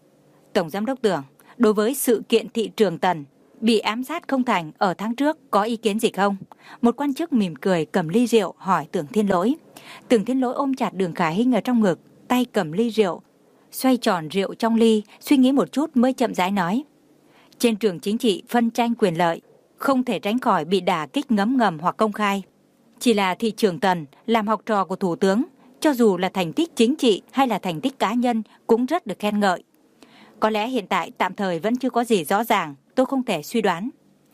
Tổng Giám đốc Tưởng, đối với sự kiện thị trường Tần bị ám sát không thành ở tháng trước có ý kiến gì không? Một quan chức mỉm cười cầm ly rượu hỏi Tưởng Thiên Lỗi. Tưởng Thiên Lỗi ôm chặt Đường Khả Hinh ở trong ngực, tay cầm ly rượu, xoay tròn rượu trong ly, suy nghĩ một chút mới chậm rãi nói. Trên trường chính trị phân tranh quyền lợi, không thể tránh khỏi bị đả kích ngấm ngầm hoặc công khai. Chỉ là thị trường Tần làm học trò của Thủ tướng, cho dù là thành tích chính trị hay là thành tích cá nhân cũng rất được khen ngợi. Có lẽ hiện tại tạm thời vẫn chưa có gì rõ ràng, tôi không thể suy đoán.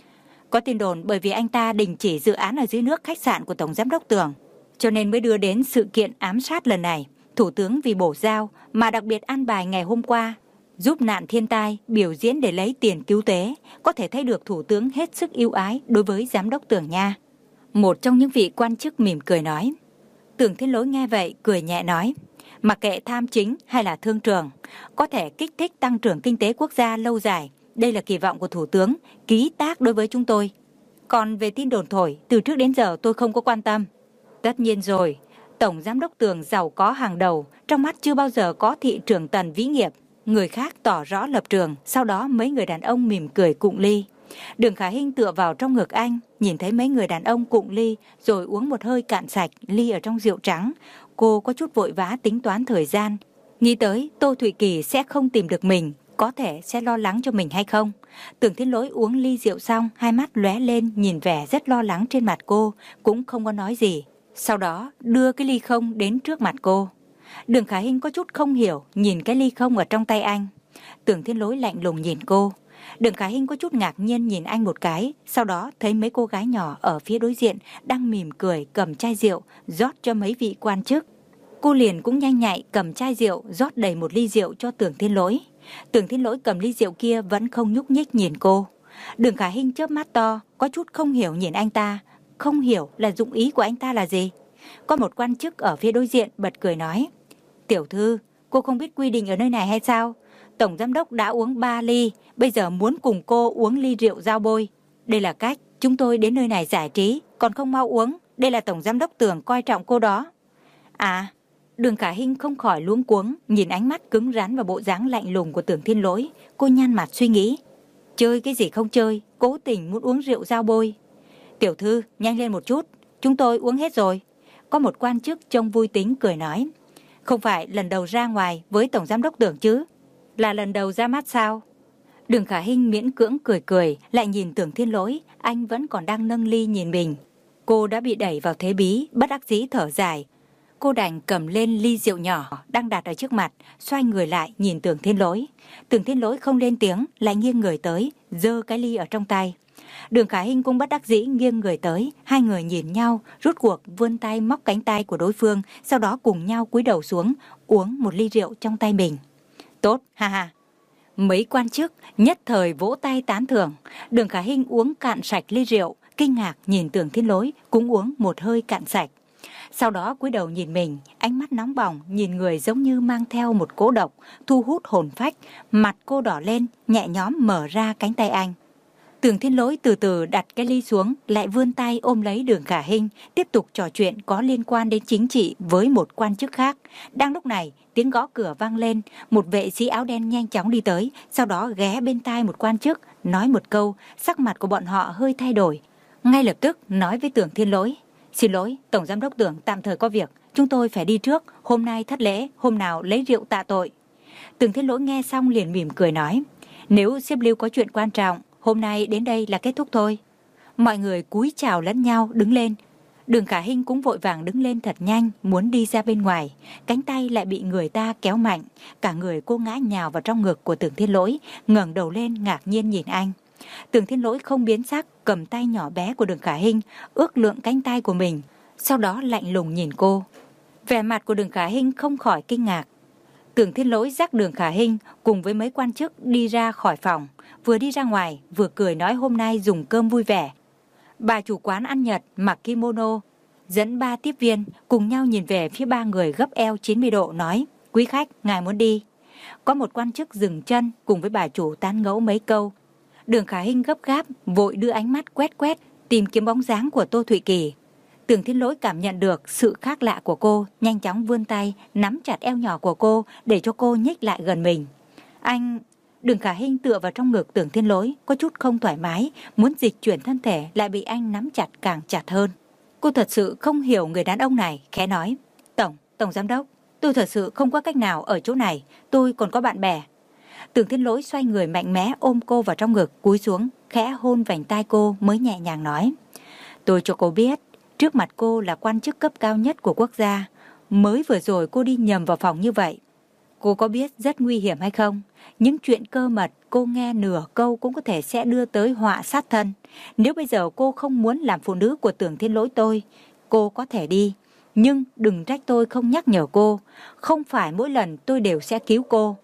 Có tin đồn bởi vì anh ta đình chỉ dự án ở dưới nước khách sạn của Tổng Giám đốc Tưởng, cho nên mới đưa đến sự kiện ám sát lần này. Thủ tướng vì bổ giao mà đặc biệt an bài ngày hôm qua giúp nạn thiên tai, biểu diễn để lấy tiền cứu tế, có thể thấy được thủ tướng hết sức ưu ái đối với giám đốc Tưởng nha. Một trong những vị quan chức mỉm cười nói. Tưởng Thiên Lỗi nghe vậy cười nhẹ nói, mặc kệ tham chính hay là thương trường, có thể kích thích tăng trưởng kinh tế quốc gia lâu dài, đây là kỳ vọng của thủ tướng, ký tác đối với chúng tôi. Còn về tin đồn thổi, từ trước đến giờ tôi không có quan tâm. Tất nhiên rồi, Tổng Giám đốc Tưởng giàu có hàng đầu, trong mắt chưa bao giờ có thị trưởng Tần vĩ nghiệp. Người khác tỏ rõ lập trường, sau đó mấy người đàn ông mỉm cười cụng ly. Đường Khả Hinh tựa vào trong ngực anh, nhìn thấy mấy người đàn ông cụng ly, rồi uống một hơi cạn sạch ly ở trong rượu trắng. Cô có chút vội vã tính toán thời gian. Nghĩ tới Tô Thụy Kỳ sẽ không tìm được mình, có thể sẽ lo lắng cho mình hay không. Tưởng Thiên Lỗi uống ly rượu xong, hai mắt lóe lên nhìn vẻ rất lo lắng trên mặt cô, cũng không có nói gì. Sau đó đưa cái ly không đến trước mặt cô. Đường Khả Hinh có chút không hiểu, nhìn cái ly không ở trong tay anh. Tưởng Thiên Lỗi lạnh lùng nhìn cô. Đường Khả Hinh có chút ngạc nhiên nhìn anh một cái, sau đó thấy mấy cô gái nhỏ ở phía đối diện đang mỉm cười cầm chai rượu rót cho mấy vị quan chức. Cô liền cũng nhanh nhạy cầm chai rượu rót đầy một ly rượu cho Tưởng Thiên Lỗi. Tưởng Thiên Lỗi cầm ly rượu kia vẫn không nhúc nhích nhìn cô. Đường Khả Hinh chớp mắt to, có chút không hiểu nhìn anh ta, không hiểu là dụng ý của anh ta là gì. Có một quan chức ở phía đối diện bật cười nói, tiểu thư, cô không biết quy định ở nơi này hay sao? Tổng giám đốc đã uống ba ly, bây giờ muốn cùng cô uống ly rượu giao bôi. Đây là cách chúng tôi đến nơi này giải trí, còn không mau uống, đây là tổng giám đốc Tưởng coi trọng cô đó. À, Đường Khả Hinh không khỏi luống cuống, nhìn ánh mắt cứng rắn và bộ dáng lạnh lùng của Tưởng Thiên Lỗi, cô nhăn mặt suy nghĩ. Chơi cái gì không chơi, cố tình muốn uống rượu giao bôi. Tiểu thư, nhanh lên một chút, chúng tôi uống hết rồi. Có một quan chức trông vui tính cười nói. Không phải lần đầu ra ngoài với tổng giám đốc Tưởng chứ? Là lần đầu ra mắt sao? Đường Khả Hinh miễn cưỡng cười cười, lại nhìn Tưởng Thiên Lỗi, anh vẫn còn đang nâng ly nhìn mình. Cô đã bị đẩy vào thế bí, bất đắc dĩ thở dài. Cô đành cầm lên ly rượu nhỏ đang đặt ở trước mặt, xoay người lại nhìn Tưởng Thiên Lỗi. Tưởng Thiên Lỗi không lên tiếng, lại nghiêng người tới, giơ cái ly ở trong tay. Đường Khả Hinh cũng bất đắc dĩ nghiêng người tới, hai người nhìn nhau, rút cuộc vươn tay móc cánh tay của đối phương, sau đó cùng nhau cúi đầu xuống, uống một ly rượu trong tay mình. Tốt, ha ha. Mấy quan chức nhất thời vỗ tay tán thưởng. Đường Khả Hinh uống cạn sạch ly rượu, kinh ngạc nhìn Tưởng Thiên Lỗi cũng uống một hơi cạn sạch. Sau đó cúi đầu nhìn mình, ánh mắt nóng bỏng, nhìn người giống như mang theo một cỗ độc, thu hút hồn phách, mặt cô đỏ lên, nhẹ nhõm mở ra cánh tay anh. Tưởng Thiên Lỗi từ từ đặt cái ly xuống, lại vươn tay ôm lấy Đường Khả Hinh, tiếp tục trò chuyện có liên quan đến chính trị với một quan chức khác. Đang lúc này, tiếng gõ cửa vang lên, một vệ sĩ áo đen nhanh chóng đi tới, sau đó ghé bên tai một quan chức, nói một câu, sắc mặt của bọn họ hơi thay đổi. Ngay lập tức nói với Tưởng Thiên Lỗi, xin lỗi, Tổng Giám đốc Tưởng tạm thời có việc, chúng tôi phải đi trước, hôm nay thất lễ, hôm nào lấy rượu tạ tội. Tưởng Thiên Lỗi nghe xong liền mỉm cười nói, nếu sếp Lưu có chuyện quan trọng, hôm nay đến đây là kết thúc thôi. Mọi người cúi chào lẫn nhau đứng lên. Đường Khả Hinh cũng vội vàng đứng lên thật nhanh, muốn đi ra bên ngoài. Cánh tay lại bị người ta kéo mạnh. Cả người cô ngã nhào vào trong ngực của Tưởng Thiên Lỗi, ngẩng đầu lên ngạc nhiên nhìn anh. Tưởng Thiên Lỗi không biến sắc, cầm tay nhỏ bé của Đường Khả Hinh, ước lượng cánh tay của mình. Sau đó lạnh lùng nhìn cô. Vẻ mặt của Đường Khả Hinh không khỏi kinh ngạc. Tưởng Thiên Lỗi dắt Đường Khả Hinh cùng với mấy quan chức đi ra khỏi phòng. Vừa đi ra ngoài, vừa cười nói hôm nay dùng cơm vui vẻ. Bà chủ quán ăn Nhật mặc kimono, dẫn ba tiếp viên cùng nhau nhìn về phía ba người gấp eo chín mươi độ nói, quý khách, ngài muốn đi. Có một quan chức dừng chân cùng với bà chủ tán gẫu mấy câu. Đường Khả Hinh gấp gáp, vội đưa ánh mắt quét quét, tìm kiếm bóng dáng của Tô Thụy Kỳ. Tưởng Thiên Lỗi cảm nhận được sự khác lạ của cô, nhanh chóng vươn tay, nắm chặt eo nhỏ của cô để cho cô nhích lại gần mình. Anh... Đường Khả Hinh tựa vào trong ngực Tưởng Thiên Lỗi, có chút không thoải mái, muốn dịch chuyển thân thể lại bị anh nắm chặt càng chặt hơn. Cô thật sự không hiểu người đàn ông này, khẽ nói, Tổng, Tổng Giám đốc, tôi thật sự không có cách nào ở chỗ này, tôi còn có bạn bè. Tưởng Thiên Lỗi xoay người mạnh mẽ ôm cô vào trong ngực, cúi xuống, khẽ hôn vành tai cô mới nhẹ nhàng nói, tôi cho cô biết, trước mặt cô là quan chức cấp cao nhất của quốc gia, mới vừa rồi cô đi nhầm vào phòng như vậy. Cô có biết rất nguy hiểm hay không? Những chuyện cơ mật cô nghe nửa câu cũng có thể sẽ đưa tới họa sát thân. Nếu bây giờ cô không muốn làm phụ nữ của Tưởng Thiên Lỗi tôi, cô có thể đi. Nhưng đừng trách tôi không nhắc nhở cô. Không phải mỗi lần tôi đều sẽ cứu cô.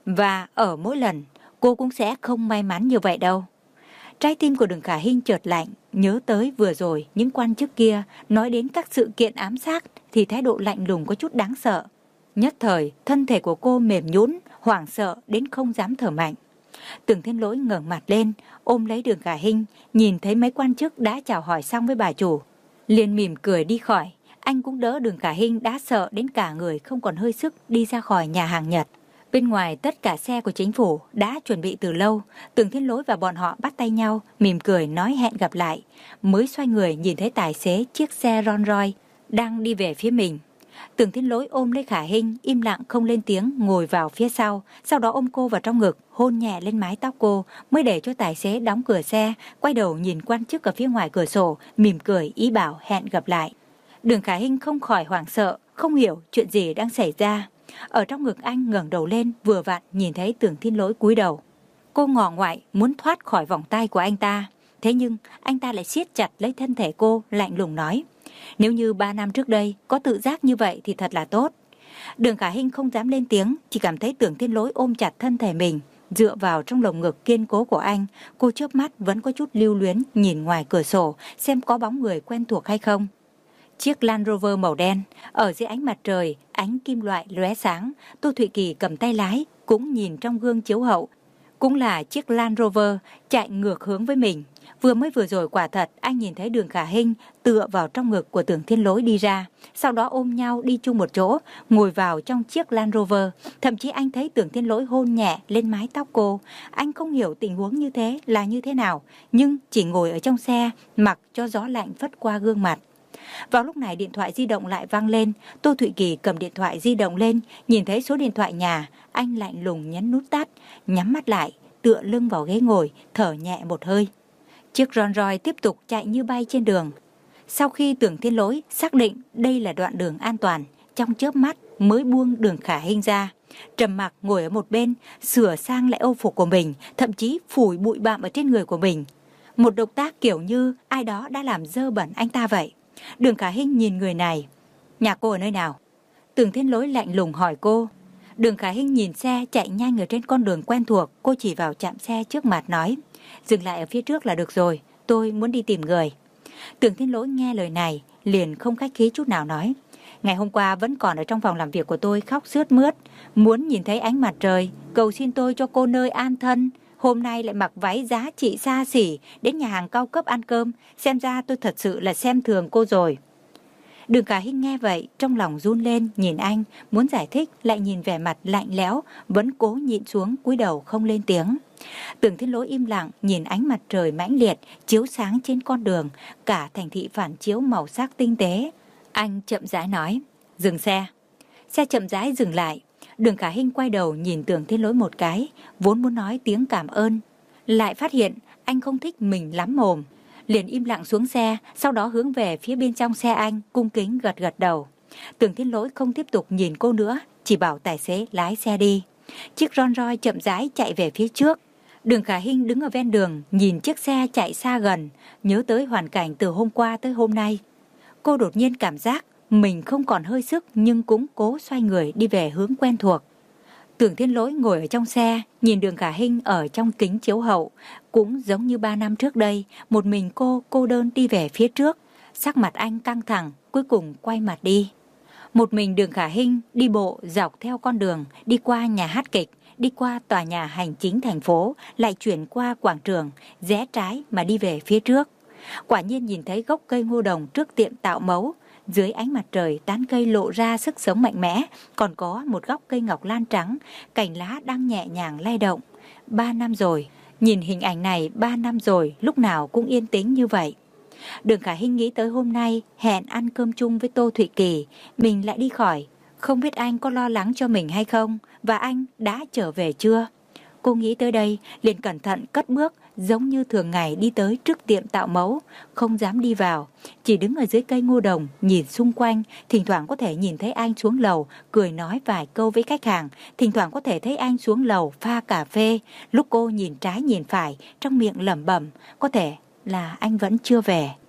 Và ở mỗi lần, cô cũng sẽ không may mắn như vậy đâu. Trái tim của Đường Khả Hinh chợt lạnh, nhớ tới vừa rồi những quan chức kia nói đến các sự kiện ám sát thì thái độ lạnh lùng có chút đáng sợ. Nhất thời, thân thể của cô mềm nhũn, hoảng sợ đến không dám thở mạnh. Tưởng Thiên Lỗi ngẩng mặt lên, ôm lấy Đường Khả Hinh, nhìn thấy mấy quan chức đã chào hỏi xong với bà chủ, liền mỉm cười đi khỏi. Anh cũng đỡ Đường Khả Hinh đã sợ đến cả người không còn hơi sức đi ra khỏi nhà hàng Nhật. Bên ngoài tất cả xe của chính phủ đã chuẩn bị từ lâu. Tưởng Thiên Lỗi và bọn họ bắt tay nhau, mỉm cười nói hẹn gặp lại. Mới xoay người nhìn thấy tài xế chiếc xe Rolls Royce đang đi về phía mình. Tưởng Thiên Lỗi ôm lấy Khả Hinh, im lặng không lên tiếng, ngồi vào phía sau, sau đó ôm cô vào trong ngực, hôn nhẹ lên mái tóc cô, mới để cho tài xế đóng cửa xe, quay đầu nhìn quan chức ở phía ngoài cửa sổ, mỉm cười ý bảo hẹn gặp lại. Đường Khả Hinh không khỏi hoảng sợ, không hiểu chuyện gì đang xảy ra. Ở trong ngực anh ngẩng đầu lên, vừa vặn nhìn thấy Tưởng Thiên Lỗi cúi đầu. Cô ngọ ngoại muốn thoát khỏi vòng tay của anh ta, thế nhưng anh ta lại siết chặt lấy thân thể cô, lạnh lùng nói: nếu như ba năm trước đây có tự giác như vậy thì thật là tốt. Đường Khả Hinh không dám lên tiếng, chỉ cảm thấy Tưởng Thiên Lỗi ôm chặt thân thể mình, dựa vào trong lồng ngực kiên cố của anh. Cô chớp mắt vẫn có chút lưu luyến nhìn ngoài cửa sổ xem có bóng người quen thuộc hay không. Chiếc Land Rover màu đen ở dưới ánh mặt trời, ánh kim loại lóe sáng. Tô Thụy Kỳ cầm tay lái, cũng nhìn trong gương chiếu hậu. Cũng là chiếc Land Rover chạy ngược hướng với mình. Vừa mới vừa rồi quả thật anh nhìn thấy Đường Khả Hinh tựa vào trong ngực của Tưởng Thiên Lỗi đi ra, sau đó ôm nhau đi chung một chỗ, ngồi vào trong chiếc Land Rover. Thậm chí anh thấy Tưởng Thiên Lỗi hôn nhẹ lên mái tóc cô. Anh không hiểu tình huống như thế là như thế nào, nhưng chỉ ngồi ở trong xe, mặc cho gió lạnh phất qua gương mặt. Vào lúc này điện thoại di động lại vang lên. Tô Thụy Kỳ cầm điện thoại di động lên, nhìn thấy số điện thoại nhà, anh lạnh lùng nhấn nút tắt, nhắm mắt lại, tựa lưng vào ghế ngồi, thở nhẹ một hơi. Chiếc Rolls Royce tiếp tục chạy như bay trên đường. Sau khi Tưởng Thiên Lỗi xác định đây là đoạn đường an toàn, trong chớp mắt mới buông Đường Khả Hinh ra, trầm mặc ngồi ở một bên, sửa sang lại âu phục của mình, thậm chí phủi bụi bặm ở trên người của mình. Một động tác kiểu như ai đó đã làm dơ bẩn anh ta vậy. Đường Khả Hinh nhìn người này. Nhà cô ở nơi nào? Tưởng Thiên Lỗi lạnh lùng hỏi cô. Đường Khả Hinh nhìn xe chạy nhanh ở trên con đường quen thuộc, cô chỉ vào trạm xe trước mặt nói: dừng lại ở phía trước là được rồi, tôi muốn đi tìm người. Tưởng Thiên Lỗi nghe lời này liền không khách khí chút nào nói: ngày hôm qua vẫn còn ở trong phòng làm việc của tôi khóc sướt mướt, muốn nhìn thấy ánh mặt trời, cầu xin tôi cho cô nơi an thân. Hôm nay lại mặc váy giá trị xa xỉ đến nhà hàng cao cấp ăn cơm, xem ra tôi thật sự là xem thường cô rồi. Đường Khả Hinh nghe vậy, trong lòng run lên, nhìn anh, muốn giải thích, lại nhìn vẻ mặt lạnh lẽo, vẫn cố nhịn xuống, cúi đầu không lên tiếng. Tưởng Thiên Lỗi im lặng, nhìn ánh mặt trời mãnh liệt, chiếu sáng trên con đường, cả thành thị phản chiếu màu sắc tinh tế. Anh chậm rãi nói: dừng xe. Xe chậm rãi dừng lại. Đường Khả Hinh quay đầu nhìn Tưởng Thiên Lỗi một cái, vốn muốn nói tiếng cảm ơn, lại phát hiện anh không thích mình lắm mồm, liền im lặng xuống xe, sau đó hướng về phía bên trong xe anh, cung kính gật gật đầu. Tưởng Thiên Lỗi không tiếp tục nhìn cô nữa, chỉ bảo tài xế lái xe đi. Chiếc Rolls Royce chậm rãi chạy về phía trước. Đường Khả Hinh đứng ở ven đường, nhìn chiếc xe chạy xa gần, nhớ tới hoàn cảnh từ hôm qua tới hôm nay. Cô đột nhiên cảm giác mình không còn hơi sức, nhưng cũng cố xoay người đi về hướng quen thuộc. Tưởng Thiên Lỗi ngồi ở trong xe, nhìn Đường Khả Hinh ở trong kính chiếu hậu, cũng giống như ba năm trước đây, một mình cô cô đơn đi về phía trước. Sắc mặt anh căng thẳng, cuối cùng quay mặt đi. Một mình Đường Khả Hinh đi bộ dọc theo con đường, đi qua nhà hát kịch, đi qua tòa nhà hành chính thành phố, lại chuyển qua quảng trường, rẽ trái mà đi về phía trước. Quả nhiên nhìn thấy gốc cây ngô đồng trước tiệm tạo mẫu. Dưới ánh mặt trời, tán cây lộ ra sức sống mạnh mẽ, còn có một gốc cây ngọc lan trắng, cành lá đang nhẹ nhàng lay động. Ba năm rồi, nhìn hình ảnh này ba năm rồi, lúc nào cũng yên tĩnh như vậy. Đường Khả Hinh nghĩ tới hôm nay hẹn ăn cơm chung với Tô Thụy Kỳ, mình lại đi khỏi. Không biết anh có lo lắng cho mình hay không, và anh đã trở về chưa? Cô nghĩ tới đây, liền cẩn thận cất bước, giống như thường ngày đi tới trước tiệm tạo mẫu, không dám đi vào, chỉ đứng ở dưới cây ngô đồng, nhìn xung quanh, thỉnh thoảng có thể nhìn thấy anh xuống lầu, cười nói vài câu với khách hàng, thỉnh thoảng có thể thấy anh xuống lầu pha cà phê, lúc cô nhìn trái nhìn phải, trong miệng lẩm bẩm, có thể là anh vẫn chưa về.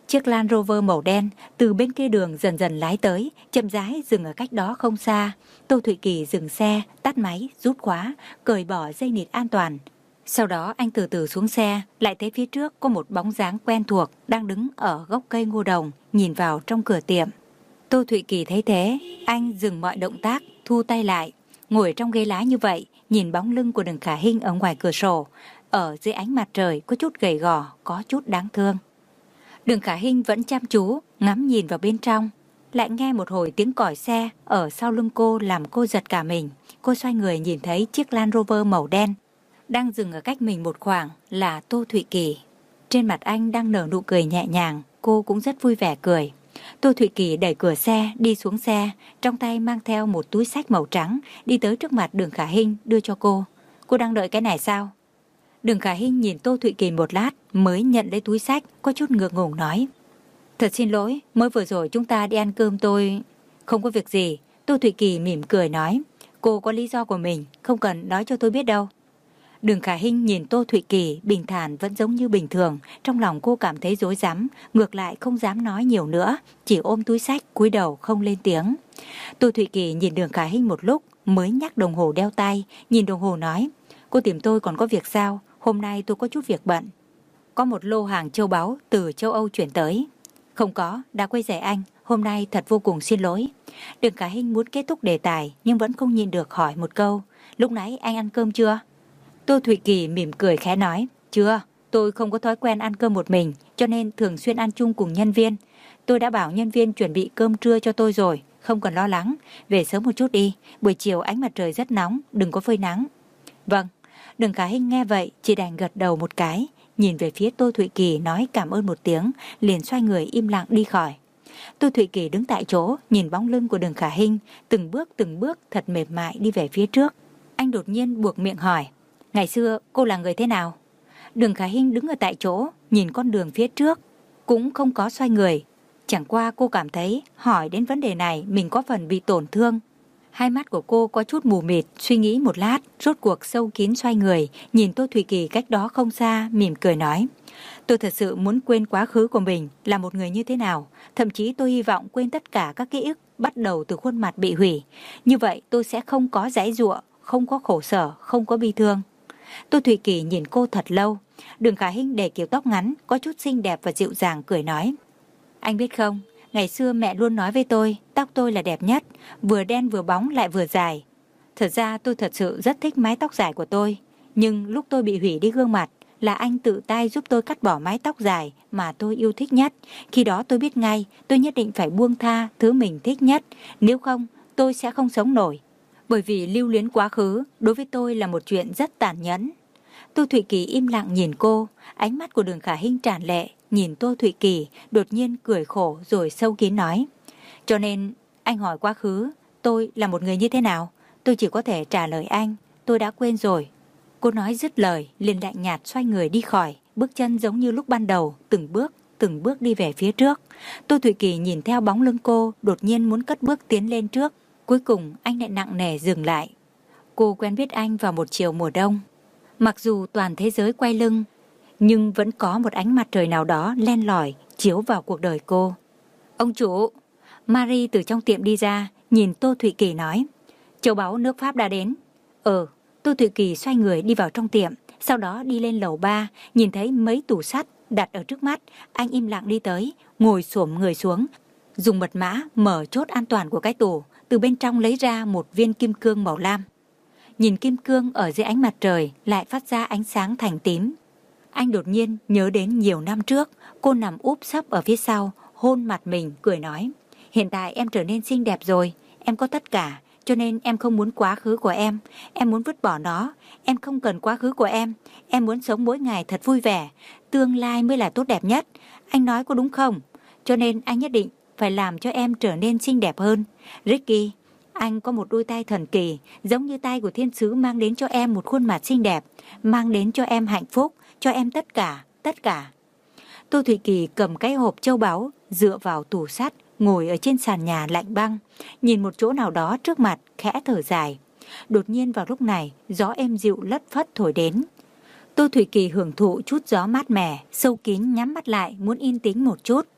Chiếc Land Rover màu đen từ bên kia đường dần dần lái tới, chậm rãi dừng ở cách đó không xa. Tô Thụy Kỳ dừng xe, tắt máy, rút khóa, cởi bỏ dây nịt an toàn. Sau đó anh từ từ xuống xe, lại thấy phía trước có một bóng dáng quen thuộc đang đứng ở gốc cây ngô đồng, nhìn vào trong cửa tiệm. Tô Thụy Kỳ thấy thế, anh dừng mọi động tác, thu tay lại, ngồi trong ghế lái như vậy, nhìn bóng lưng của Đường Khả Hinh ở ngoài cửa sổ, ở dưới ánh mặt trời có chút gầy gò, có chút đáng thương. Đường Khả Hinh vẫn chăm chú ngắm nhìn vào bên trong, lại nghe một hồi tiếng còi xe ở sau lưng cô làm cô giật cả mình. Cô xoay người nhìn thấy chiếc Land Rover màu đen đang dừng ở cách mình một khoảng là Tô Thụy Kỳ. Trên mặt anh đang nở nụ cười nhẹ nhàng, cô cũng rất vui vẻ cười. Tô Thụy Kỳ đẩy cửa xe, đi xuống xe, trong tay mang theo một túi xách màu trắng, đi tới trước mặt Đường Khả Hinh đưa cho cô. Cô đang đợi cái này sao? Đường Khả Hinh nhìn Tô Thụy Kỳ một lát mới nhận lấy túi xách, có chút ngượng ngùng nói. Thật xin lỗi, mới vừa rồi chúng ta đi ăn cơm tôi... Không có việc gì, Tô Thụy Kỳ mỉm cười nói. Cô có lý do của mình, không cần nói cho tôi biết đâu. Đường Khả Hinh nhìn Tô Thụy Kỳ bình thản vẫn giống như bình thường, trong lòng cô cảm thấy rối rắm, ngược lại không dám nói nhiều nữa, chỉ ôm túi xách cúi đầu không lên tiếng. Tô Thụy Kỳ nhìn Đường Khả Hinh một lúc mới nhắc đồng hồ đeo tay, nhìn đồng hồ nói, cô tìm tôi còn có việc sao? Hôm nay tôi có chút việc bận. Có một lô hàng châu báu từ châu Âu chuyển tới. Không có, đã quấy rầy anh, hôm nay thật vô cùng xin lỗi. Đường Khả Hinh muốn kết thúc đề tài nhưng vẫn không nhịn được hỏi một câu, lúc nãy anh ăn cơm chưa? Tô Thụy Kỳ mỉm cười khẽ nói, chưa, tôi không có thói quen ăn cơm một mình, cho nên thường xuyên ăn chung cùng nhân viên. Tôi đã bảo nhân viên chuẩn bị cơm trưa cho tôi rồi, không cần lo lắng, về sớm một chút đi, buổi chiều ánh mặt trời rất nóng, đừng có phơi nắng. Vâng. Đường Khả Hinh nghe vậy chỉ đành gật đầu một cái, nhìn về phía Tô Thụy Kỳ nói cảm ơn một tiếng, liền xoay người im lặng đi khỏi. Tô Thụy Kỳ đứng tại chỗ, nhìn bóng lưng của Đường Khả Hinh, từng bước từng bước thật mềm mại đi về phía trước. Anh đột nhiên buộc miệng hỏi, ngày xưa cô là người thế nào? Đường Khả Hinh đứng ở tại chỗ, nhìn con đường phía trước, cũng không có xoay người. Chẳng qua cô cảm thấy hỏi đến vấn đề này mình có phần bị tổn thương. Hai mắt của cô có chút mù mịt, suy nghĩ một lát, rốt cuộc sâu kín xoay người, nhìn Tô Thụy Kỳ cách đó không xa, mỉm cười nói. Tôi thật sự muốn quên quá khứ của mình là một người như thế nào, thậm chí tôi hy vọng quên tất cả các ký ức bắt đầu từ khuôn mặt bị hủy. Như vậy tôi sẽ không có giãy giụa, không có khổ sở, không có bi thương. Tô Thụy Kỳ nhìn cô thật lâu. Đường Khả Hinh để kiểu tóc ngắn, có chút xinh đẹp và dịu dàng cười nói. Anh biết không, ngày xưa mẹ luôn nói với tôi, tóc tôi là đẹp nhất, vừa đen vừa bóng lại vừa dài. Thật ra tôi thật sự rất thích mái tóc dài của tôi, nhưng lúc tôi bị hủy đi gương mặt, là anh tự tay giúp tôi cắt bỏ mái tóc dài mà tôi yêu thích nhất. Khi đó tôi biết ngay, tôi nhất định phải buông tha thứ mình thích nhất, nếu không tôi sẽ không sống nổi. Bởi vì lưu luyến quá khứ đối với tôi là một chuyện rất tàn nhẫn. Tô Thụy Kỳ im lặng nhìn cô, ánh mắt của Đường Khả Hinh tràn lệ, nhìn Tô Thụy Kỳ, đột nhiên cười khổ rồi sâu kín nói. Cho nên, anh hỏi quá khứ, tôi là một người như thế nào? Tôi chỉ có thể trả lời anh, tôi đã quên rồi. Cô nói dứt lời, liền lạnh nhạt xoay người đi khỏi, bước chân giống như lúc ban đầu, từng bước, từng bước đi về phía trước. Tô Thụy Kỳ nhìn theo bóng lưng cô, đột nhiên muốn cất bước tiến lên trước. Cuối cùng, anh lại nặng nề dừng lại. Cô quen biết anh vào một chiều mùa đông. Mặc dù toàn thế giới quay lưng, nhưng vẫn có một ánh mặt trời nào đó len lỏi chiếu vào cuộc đời cô. Ông chủ, Marie từ trong tiệm đi ra, nhìn Tô Thụy Kỳ nói, châu báu nước Pháp đã đến. Ừ, Tô Thụy Kỳ xoay người đi vào trong tiệm, sau đó đi lên lầu ba, nhìn thấy mấy tủ sắt đặt ở trước mắt, anh im lặng đi tới, ngồi xổm người xuống, dùng mật mã mở chốt an toàn của cái tủ, từ bên trong lấy ra một viên kim cương màu lam. Nhìn kim cương ở dưới ánh mặt trời lại phát ra ánh sáng thành tím. Anh đột nhiên nhớ đến nhiều năm trước, cô nằm úp sấp ở phía sau, hôn mặt mình, cười nói, hiện tại em trở nên xinh đẹp rồi, em có tất cả, cho nên em không muốn quá khứ của em, em muốn vứt bỏ nó, em không cần quá khứ của em, em muốn sống mỗi ngày thật vui vẻ, tương lai mới là tốt đẹp nhất, anh nói có đúng không? Cho nên anh nhất định phải làm cho em trở nên xinh đẹp hơn. Ricky, anh có một đôi tay thần kỳ, giống như tay của thiên sứ mang đến cho em một khuôn mặt xinh đẹp, mang đến cho em hạnh phúc, cho em tất cả, tất cả. Tô Thụy Kỳ cầm cái hộp châu báu, dựa vào tủ sắt, ngồi ở trên sàn nhà lạnh băng, nhìn một chỗ nào đó trước mặt, khẽ thở dài. Đột nhiên vào lúc này, gió êm dịu lất phất thổi đến. Tô Thụy Kỳ hưởng thụ chút gió mát mẻ, sâu kín nhắm mắt lại muốn yên tĩnh một chút.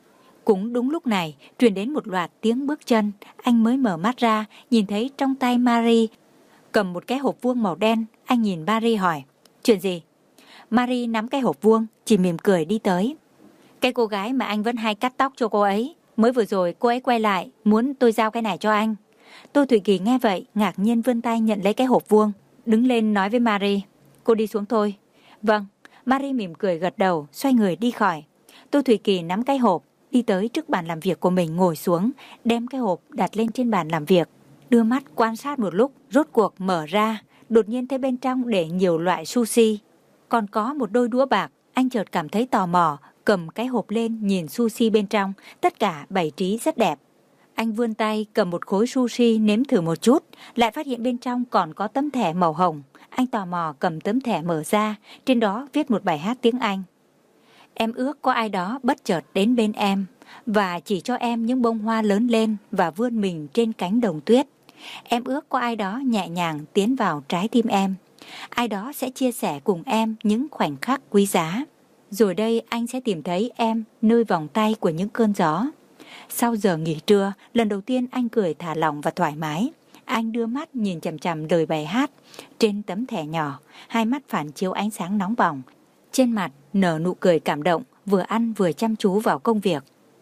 Cũng đúng lúc này, truyền đến một loạt tiếng bước chân, anh mới mở mắt ra, nhìn thấy trong tay Marie cầm một cái hộp vuông màu đen. Anh nhìn Marie hỏi, chuyện gì? Marie nắm cái hộp vuông, chỉ mỉm cười đi tới. Cái cô gái mà anh vẫn hay cắt tóc cho cô ấy, mới vừa rồi cô ấy quay lại, muốn tôi giao cái này cho anh. Tô Thủy Kỳ nghe vậy, ngạc nhiên vươn tay nhận lấy cái hộp vuông, đứng lên nói với Marie, cô đi xuống thôi. Vâng, Marie mỉm cười gật đầu, xoay người đi khỏi. Tô Thủy Kỳ nắm cái hộp, đi tới trước bàn làm việc của mình ngồi xuống, đem cái hộp đặt lên trên bàn làm việc, đưa mắt quan sát một lúc, rốt cuộc mở ra, đột nhiên thấy bên trong để nhiều loại sushi, còn có một đôi đũa bạc. Anh chợt cảm thấy tò mò, cầm cái hộp lên nhìn sushi bên trong, tất cả bày trí rất đẹp. Anh vươn tay cầm một khối sushi nếm thử một chút, lại phát hiện bên trong còn có tấm thẻ màu hồng. Anh tò mò cầm tấm thẻ mở ra, trên đó viết một bài hát tiếng Anh. Em ước có ai đó bất chợt đến bên em và chỉ cho em những bông hoa lớn lên và vươn mình trên cánh đồng tuyết. Em ước có ai đó nhẹ nhàng tiến vào trái tim em. Ai đó sẽ chia sẻ cùng em những khoảnh khắc quý giá. Rồi đây anh sẽ tìm thấy em nơi vòng tay của những cơn gió. Sau giờ nghỉ trưa, lần đầu tiên anh cười thả lỏng và thoải mái. Anh đưa mắt nhìn chằm chằm lời bài hát trên tấm thẻ nhỏ, hai mắt phản chiếu ánh sáng nóng bỏng. Trên mặt nở nụ cười cảm động, vừa ăn vừa chăm chú vào công việc.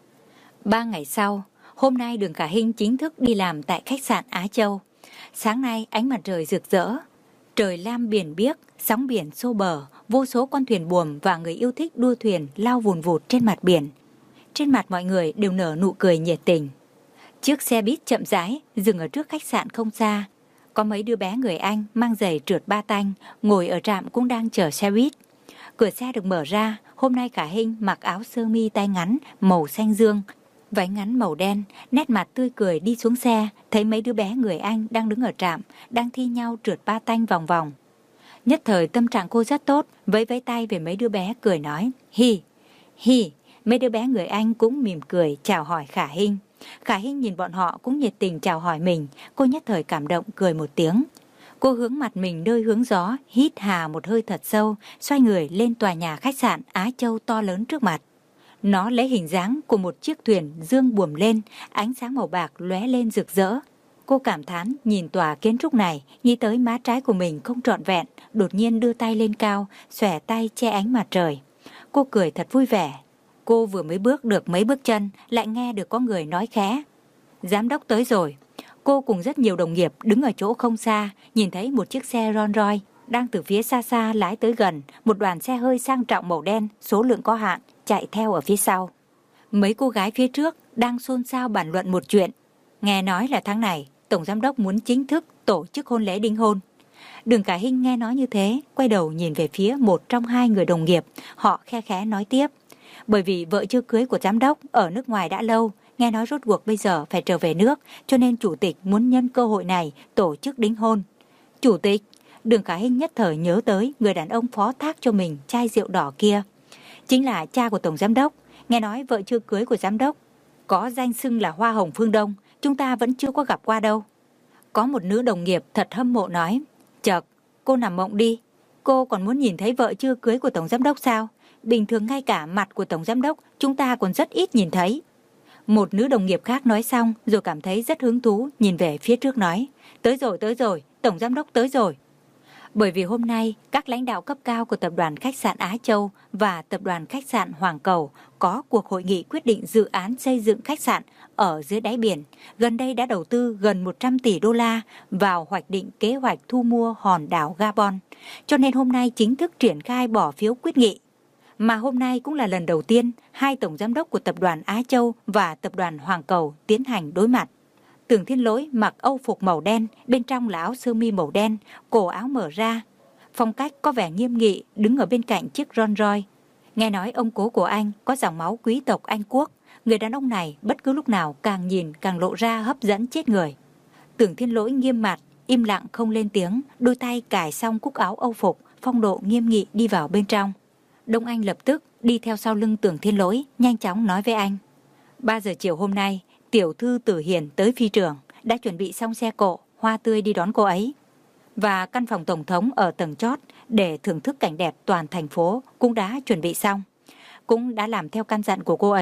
Ba ngày sau, hôm nay Đường Khả Hinh chính thức đi làm tại khách sạn Á Châu. Sáng nay ánh mặt trời rực rỡ, trời lam biển biếc, sóng biển xô bờ, vô số con thuyền buồm và người yêu thích đua thuyền lao vùn vụt trên mặt biển. Trên mặt mọi người đều nở nụ cười nhiệt tình. Chiếc xe buýt chậm rãi dừng ở trước khách sạn không xa. Có mấy đứa bé người Anh mang giày trượt ba tanh ngồi ở trạm cũng đang chờ xe buýt. Cửa xe được mở ra. Hôm nay Khả Hinh mặc áo sơ mi tay ngắn màu xanh dương, váy ngắn màu đen, nét mặt tươi cười đi xuống xe. Thấy mấy đứa bé người Anh đang đứng ở trạm, đang thi nhau trượt ba tanh vòng vòng. Nhất thời tâm trạng cô rất tốt, vẫy vẫy tay về mấy đứa bé cười nói hi hi. Mấy đứa bé người Anh cũng mỉm cười chào hỏi Khả Hinh. Khả Hinh nhìn bọn họ cũng nhiệt tình chào hỏi mình. Cô nhất thời cảm động cười một tiếng. Cô hướng mặt mình nơi hướng gió, hít hà một hơi thật sâu, xoay người lên tòa nhà khách sạn Á Châu to lớn trước mặt. Nó lấy hình dáng của một chiếc thuyền dương buồm lên, ánh sáng màu bạc lóe lên rực rỡ. Cô cảm thán nhìn tòa kiến trúc này, nghĩ tới má trái của mình không trọn vẹn, đột nhiên đưa tay lên cao, xòe tay che ánh mặt trời. Cô cười thật vui vẻ. Cô vừa mới bước được mấy bước chân, lại nghe được có người nói khẽ, giám đốc tới rồi. Cô cùng rất nhiều đồng nghiệp đứng ở chỗ không xa, nhìn thấy một chiếc xe Rolls Royce đang từ phía xa xa lái tới gần, một đoàn xe hơi sang trọng màu đen, số lượng có hạn, chạy theo ở phía sau. Mấy cô gái phía trước đang xôn xao bàn luận một chuyện. Nghe nói là tháng này, Tổng Giám đốc muốn chính thức tổ chức hôn lễ đính hôn. Đường Khả Hinh nghe nói như thế, quay đầu nhìn về phía một trong hai người đồng nghiệp, họ khe khẽ nói tiếp. Bởi vì vợ chưa cưới của giám đốc ở nước ngoài đã lâu, nghe nói rốt cuộc bây giờ phải trở về nước, cho nên chủ tịch muốn nhân cơ hội này tổ chức đính hôn. Chủ tịch? Đường Khả Hinh nhất thời nhớ tới người đàn ông phó thác cho mình chai rượu đỏ kia. Chính là cha của Tổng Giám đốc. Nghe nói vợ chưa cưới của giám đốc có danh xưng là Hoa Hồng Phương Đông, chúng ta vẫn chưa có gặp qua đâu. Có một nữ đồng nghiệp thật hâm mộ nói, chợt, cô nằm mộng đi. Cô còn muốn nhìn thấy vợ chưa cưới của Tổng Giám đốc sao? Bình thường ngay cả mặt của Tổng Giám đốc chúng ta còn rất ít nhìn thấy. Một nữ đồng nghiệp khác nói xong rồi cảm thấy rất hứng thú, nhìn về phía trước nói, tới rồi tới rồi, Tổng Giám đốc tới rồi. Bởi vì hôm nay các lãnh đạo cấp cao của tập đoàn khách sạn Á Châu và tập đoàn khách sạn Hoàng Cầu có cuộc hội nghị quyết định dự án xây dựng khách sạn ở dưới đáy biển, gần đây đã đầu tư gần một trăm tỷ đô la vào hoạch định kế hoạch thu mua hòn đảo Gabon, cho nên hôm nay chính thức triển khai bỏ phiếu quyết nghị. Mà hôm nay cũng là lần đầu tiên hai tổng giám đốc của tập đoàn Á Châu và tập đoàn Hoàng Cầu tiến hành đối mặt. Tưởng Thiên Lỗi mặc âu phục màu đen, bên trong là áo sơ mi màu đen, cổ áo mở ra. Phong cách có vẻ nghiêm nghị, đứng ở bên cạnh chiếc Rolls Royce. Nghe nói ông cố của anh có dòng máu quý tộc Anh Quốc. Người đàn ông này bất cứ lúc nào càng nhìn càng lộ ra hấp dẫn chết người. Tưởng Thiên Lỗi nghiêm mặt, im lặng không lên tiếng, đôi tay cài xong cúc áo âu phục, phong độ nghiêm nghị đi vào bên trong. Đông Anh lập tức đi theo sau lưng Tưởng Thiên Lỗi, nhanh chóng nói với anh. ba giờ chiều hôm nay, tiểu thư Tử Hiền tới phi trường, đã chuẩn bị xong xe cộ, hoa tươi đi đón cô ấy. Và căn phòng tổng thống ở tầng chót để thưởng thức cảnh đẹp toàn thành phố cũng đã chuẩn bị xong. Cũng đã làm theo căn dặn của cô ấy.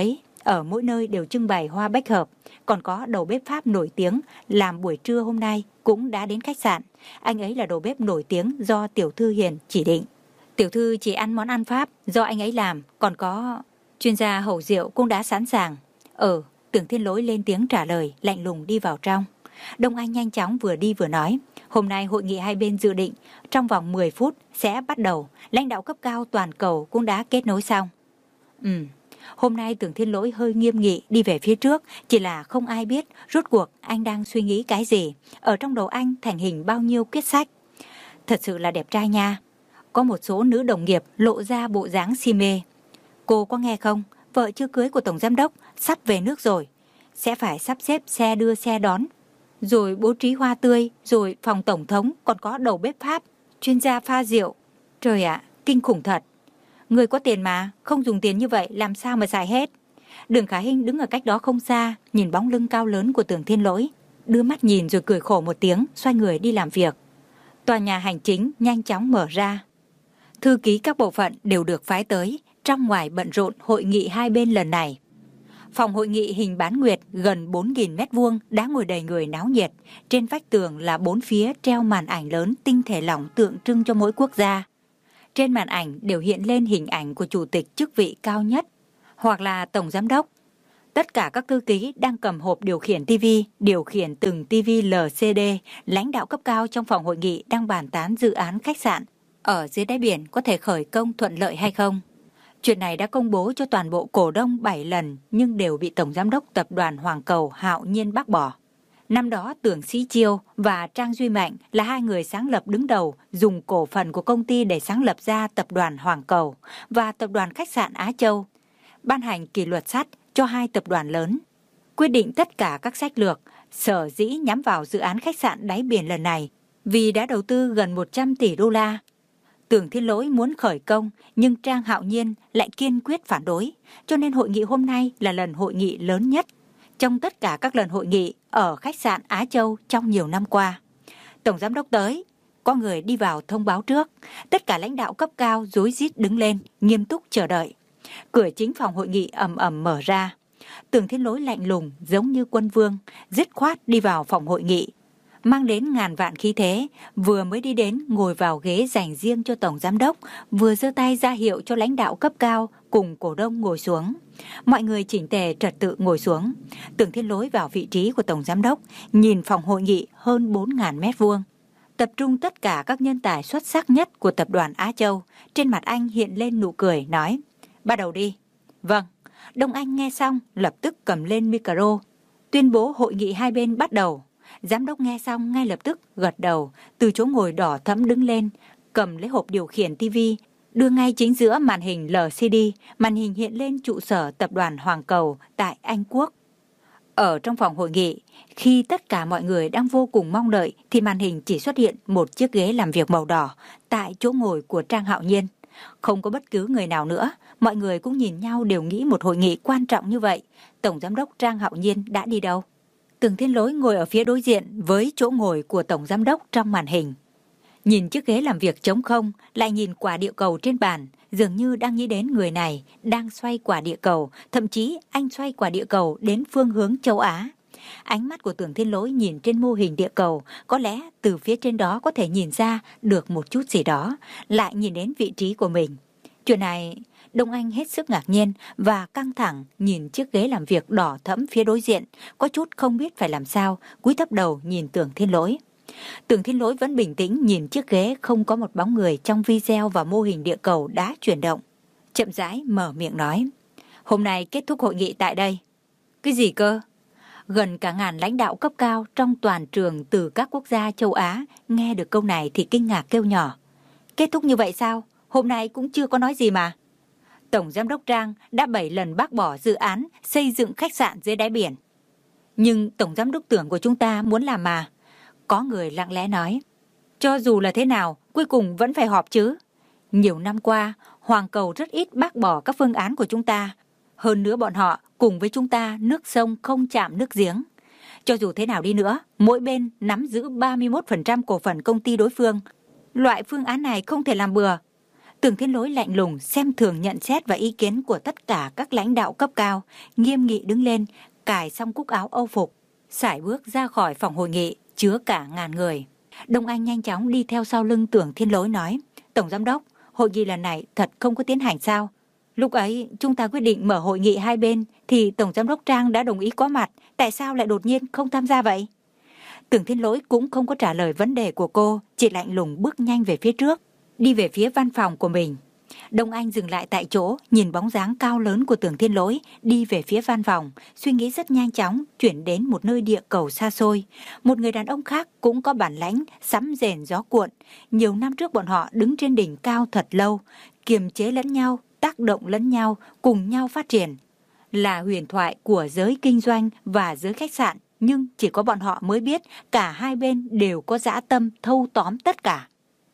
ở mỗi nơi đều trưng bày hoa bách hợp. Còn có đầu bếp Pháp nổi tiếng làm buổi trưa hôm nay cũng đã đến khách sạn. Anh ấy là đầu bếp nổi tiếng do tiểu thư Hiền chỉ định. Tiểu thư chỉ ăn món ăn Pháp do anh ấy làm, còn có chuyên gia hầu rượu cũng đã sẵn sàng. Ờ, Tưởng Thiên Lỗi lên tiếng trả lời, lạnh lùng đi vào trong. Đông Anh nhanh chóng vừa đi vừa nói, hôm nay hội nghị hai bên dự định trong vòng mười phút sẽ bắt đầu, lãnh đạo cấp cao toàn cầu cũng đã kết nối xong. Ừ, hôm nay Tưởng Thiên Lỗi hơi nghiêm nghị đi về phía trước, chỉ là không ai biết rốt cuộc anh đang suy nghĩ cái gì, ở trong đầu anh thành hình bao nhiêu quyết sách. Thật sự là đẹp trai nha. Có một số nữ đồng nghiệp lộ ra bộ dáng si mê. Cô có nghe không? Vợ chưa cưới của Tổng Giám Đốc sắp về nước rồi. Sẽ phải sắp xếp xe đưa xe đón, rồi bố trí hoa tươi, rồi phòng Tổng thống, còn có đầu bếp Pháp, chuyên gia pha rượu. Trời ạ, kinh khủng thật. Người có tiền mà, không dùng tiền như vậy làm sao mà xài hết. Đường Khả Hinh đứng ở cách đó không xa, nhìn bóng lưng cao lớn của Tưởng Thiên Lỗi, đưa mắt nhìn rồi cười khổ một tiếng, xoay người đi làm việc. Tòa nhà hành chính nhanh chóng mở ra. Thư ký các bộ phận đều được phái tới, trong ngoài bận rộn hội nghị hai bên lần này. Phòng hội nghị hình bán nguyệt gần bốn nghìn mét vuông đã ngồi đầy người náo nhiệt. Trên vách tường là bốn phía treo màn ảnh lớn tinh thể lỏng tượng trưng cho mỗi quốc gia. Trên màn ảnh đều hiện lên hình ảnh của chủ tịch chức vị cao nhất, hoặc là tổng giám đốc. Tất cả các thư ký đang cầm hộp điều khiển ti vi, điều khiển từng ti vi lờ xê đê. Lãnh đạo cấp cao trong phòng hội nghị đang bàn tán dự án khách sạn ở dưới đáy biển có thể khởi công thuận lợi hay không. Chuyện này đã công bố cho toàn bộ cổ đông bảy lần nhưng đều bị Tổng Giám đốc Tập đoàn Hoàng Cầu Hạo Nhiên bác bỏ. Năm đó Tưởng Sĩ Chiêu và Trang Duy Mạnh là hai người sáng lập đứng đầu dùng cổ phần của công ty để sáng lập ra Tập đoàn Hoàng Cầu và Tập đoàn Khách sạn Á Châu, ban hành kỷ luật sắt cho hai tập đoàn lớn, quyết định tất cả các sách lược, sở dĩ nhắm vào dự án khách sạn đáy biển lần này vì đã đầu tư gần một trăm tỷ đô la. Tưởng Thiên Lỗi muốn khởi công nhưng Trang Hạo Nhiên lại kiên quyết phản đối, cho nên hội nghị hôm nay là lần hội nghị lớn nhất trong tất cả các lần hội nghị ở khách sạn Á Châu trong nhiều năm qua. Tổng Giám đốc tới, có người đi vào thông báo trước, tất cả lãnh đạo cấp cao rối rít đứng lên, nghiêm túc chờ đợi. Cửa chính phòng hội nghị ầm ầm mở ra. Tưởng Thiên Lỗi lạnh lùng giống như quân vương, dứt khoát đi vào phòng hội nghị, mang đến ngàn vạn khí thế, vừa mới đi đến ngồi vào ghế dành riêng cho Tổng Giám đốc, vừa giơ tay ra hiệu cho lãnh đạo cấp cao cùng cổ đông ngồi xuống. Mọi người chỉnh tề trật tự ngồi xuống. Tưởng Thiên Lỗi vào vị trí của Tổng Giám đốc, nhìn phòng hội nghị hơn bốn nghìn mét vuông. Tập trung tất cả các nhân tài xuất sắc nhất của tập đoàn Á Châu. Trên mặt anh hiện lên nụ cười, nói, bắt đầu đi. Vâng. Đông Anh nghe xong, lập tức cầm lên micro, tuyên bố hội nghị hai bên bắt đầu. Giám đốc nghe xong ngay lập tức gật đầu, từ chỗ ngồi đỏ thẫm đứng lên, cầm lấy hộp điều khiển ti vi, đưa ngay chính giữa màn hình lờ xê đê, màn hình hiện lên trụ sở tập đoàn Hoàng Cầu tại Anh Quốc. Ở trong phòng hội nghị, khi tất cả mọi người đang vô cùng mong đợi thì màn hình chỉ xuất hiện một chiếc ghế làm việc màu đỏ tại chỗ ngồi của Trang Hạo Nhiên. Không có bất cứ người nào nữa, mọi người cũng nhìn nhau đều nghĩ một hội nghị quan trọng như vậy, Tổng Giám đốc Trang Hạo Nhiên đã đi đâu? Tưởng Thiên Lỗi ngồi ở phía đối diện với chỗ ngồi của Tổng Giám đốc trong màn hình. Nhìn chiếc ghế làm việc trống không, lại nhìn quả địa cầu trên bàn, dường như đang nghĩ đến người này đang xoay quả địa cầu, thậm chí anh xoay quả địa cầu đến phương hướng châu Á. Ánh mắt của Tưởng Thiên Lỗi nhìn trên mô hình địa cầu, có lẽ từ phía trên đó có thể nhìn ra được một chút gì đó, lại nhìn đến vị trí của mình. Chuyện này, Đông Anh hết sức ngạc nhiên và căng thẳng nhìn chiếc ghế làm việc đỏ thẫm phía đối diện, có chút không biết phải làm sao, cúi thấp đầu nhìn Tưởng Thiên Lỗi. Tưởng Thiên Lỗi vẫn bình tĩnh nhìn chiếc ghế không có một bóng người trong video và mô hình địa cầu đã chuyển động. Chậm rãi mở miệng nói, hôm nay kết thúc hội nghị tại đây. Cái gì cơ? Gần cả ngàn lãnh đạo cấp cao trong toàn trường từ các quốc gia châu Á nghe được câu này thì kinh ngạc kêu nhỏ. Kết thúc như vậy sao? Hôm nay cũng chưa có nói gì mà. Tổng Giám đốc Trang đã bảy lần bác bỏ dự án xây dựng khách sạn dưới đáy biển. Nhưng Tổng Giám đốc Tưởng của chúng ta muốn làm mà. Có người lặng lẽ nói, cho dù là thế nào, cuối cùng vẫn phải họp chứ. Nhiều năm qua, Hoàng Cầu rất ít bác bỏ các phương án của chúng ta. Hơn nữa bọn họ cùng với chúng ta nước sông không chạm nước giếng. Cho dù thế nào đi nữa, mỗi bên nắm giữ ba mươi mốt phần trăm cổ phần công ty đối phương. Loại phương án này không thể làm bừa. Tưởng Thiên Lỗi lạnh lùng xem thường nhận xét và ý kiến của tất cả các lãnh đạo cấp cao, nghiêm nghị đứng lên, cài xong cúc áo âu phục, sải bước ra khỏi phòng hội nghị chứa cả ngàn người. Đông Anh nhanh chóng đi theo sau lưng Tưởng Thiên Lỗi nói: Tổng giám đốc, hội nghị lần này thật không có tiến hành sao? Lúc ấy chúng ta quyết định mở hội nghị hai bên thì Tổng giám đốc Trang đã đồng ý có mặt, tại sao lại đột nhiên không tham gia vậy? Tưởng Thiên Lỗi cũng không có trả lời vấn đề của cô, chỉ lạnh lùng bước nhanh về phía trước, đi về phía văn phòng của mình. Đông Anh dừng lại tại chỗ, nhìn bóng dáng cao lớn của Tưởng Thiên Lỗi đi về phía văn phòng, suy nghĩ rất nhanh chóng chuyển đến một nơi địa cầu xa xôi. Một người đàn ông khác cũng có bản lãnh, sắm rền gió cuộn. Nhiều năm trước bọn họ đứng trên đỉnh cao thật lâu, kiềm chế lẫn nhau, tác động lẫn nhau, cùng nhau phát triển. Là huyền thoại của giới kinh doanh và giới khách sạn, nhưng chỉ có bọn họ mới biết cả hai bên đều có dã tâm thâu tóm tất cả.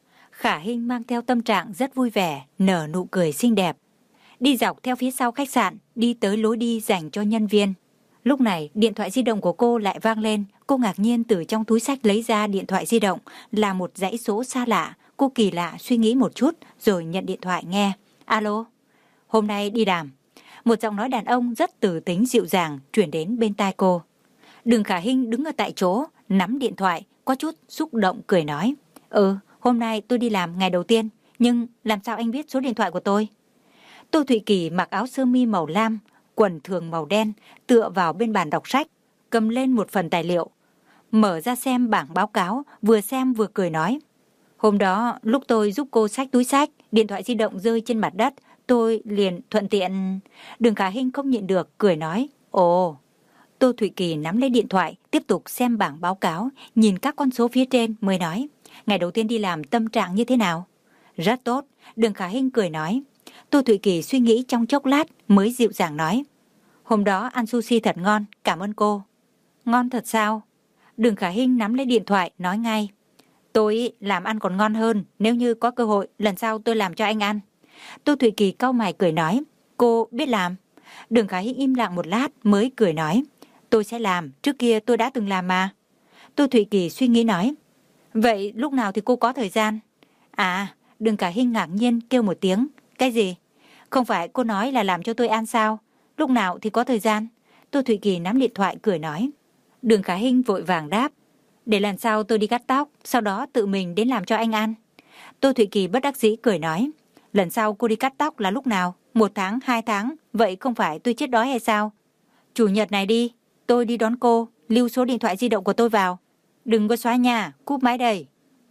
Khả Hinh mang theo tâm trạng rất vui vẻ, nở nụ cười xinh đẹp. Đi dọc theo phía sau khách sạn, đi tới lối đi dành cho nhân viên. Lúc này, điện thoại di động của cô lại vang lên. Cô ngạc nhiên từ trong túi xách lấy ra điện thoại di động, là một dãy số xa lạ. Cô kỳ lạ suy nghĩ một chút, rồi nhận điện thoại nghe. Alo, hôm nay đi đàm. Một giọng nói đàn ông rất từ tính dịu dàng chuyển đến bên tai cô. Đường Khả Hinh đứng ở tại chỗ, nắm điện thoại, có chút xúc động cười nói: Ừ, hôm nay tôi đi làm ngày đầu tiên, nhưng làm sao anh biết số điện thoại của tôi? Tô Thụy Kỳ mặc áo sơ mi màu lam, quần thường màu đen, tựa vào bên bàn đọc sách, cầm lên một phần tài liệu. Mở ra xem bảng báo cáo, vừa xem vừa cười nói: Hôm đó, lúc tôi giúp cô xách túi xách, điện thoại di động rơi trên mặt đất, tôi liền thuận tiện... Đường Khả Hinh không nhịn được, cười nói: Ồ... Tô Thụy Kỳ nắm lấy điện thoại, tiếp tục xem bảng báo cáo, nhìn các con số phía trên mới nói: Ngày đầu tiên đi làm tâm trạng như thế nào? Rất tốt, Đường Khả Hinh cười nói. Tô Thụy Kỳ suy nghĩ trong chốc lát mới dịu dàng nói: Hôm đó ăn sushi thật ngon, cảm ơn cô. Ngon thật sao? Đường Khả Hinh nắm lấy điện thoại nói ngay: Tôi làm ăn còn ngon hơn, nếu như có cơ hội lần sau tôi làm cho anh ăn. Tô Thụy Kỳ cau mày cười nói: Cô biết làm? Đường Khả Hinh im lặng một lát mới cười nói: Tôi sẽ làm, trước kia tôi đã từng làm mà. Tô Thụy Kỳ suy nghĩ nói: Vậy lúc nào thì cô có thời gian? À, Đường Khả Hinh ngạc nhiên kêu một tiếng: Cái gì? Không phải cô nói là làm cho tôi ăn sao? Lúc nào thì có thời gian? Tô Thụy Kỳ nắm điện thoại cười nói. Đường Khả Hinh vội vàng đáp: Để lần sau tôi đi cắt tóc, sau đó tự mình đến làm cho anh ăn. Tô Thụy Kỳ bất đắc dĩ cười nói: Lần sau cô đi cắt tóc là lúc nào? Một tháng, hai tháng, vậy không phải tôi chết đói hay sao? Chủ nhật này đi, tôi đi đón cô, lưu số điện thoại di động của tôi vào. Đừng có xóa nhà, cúp máy đây.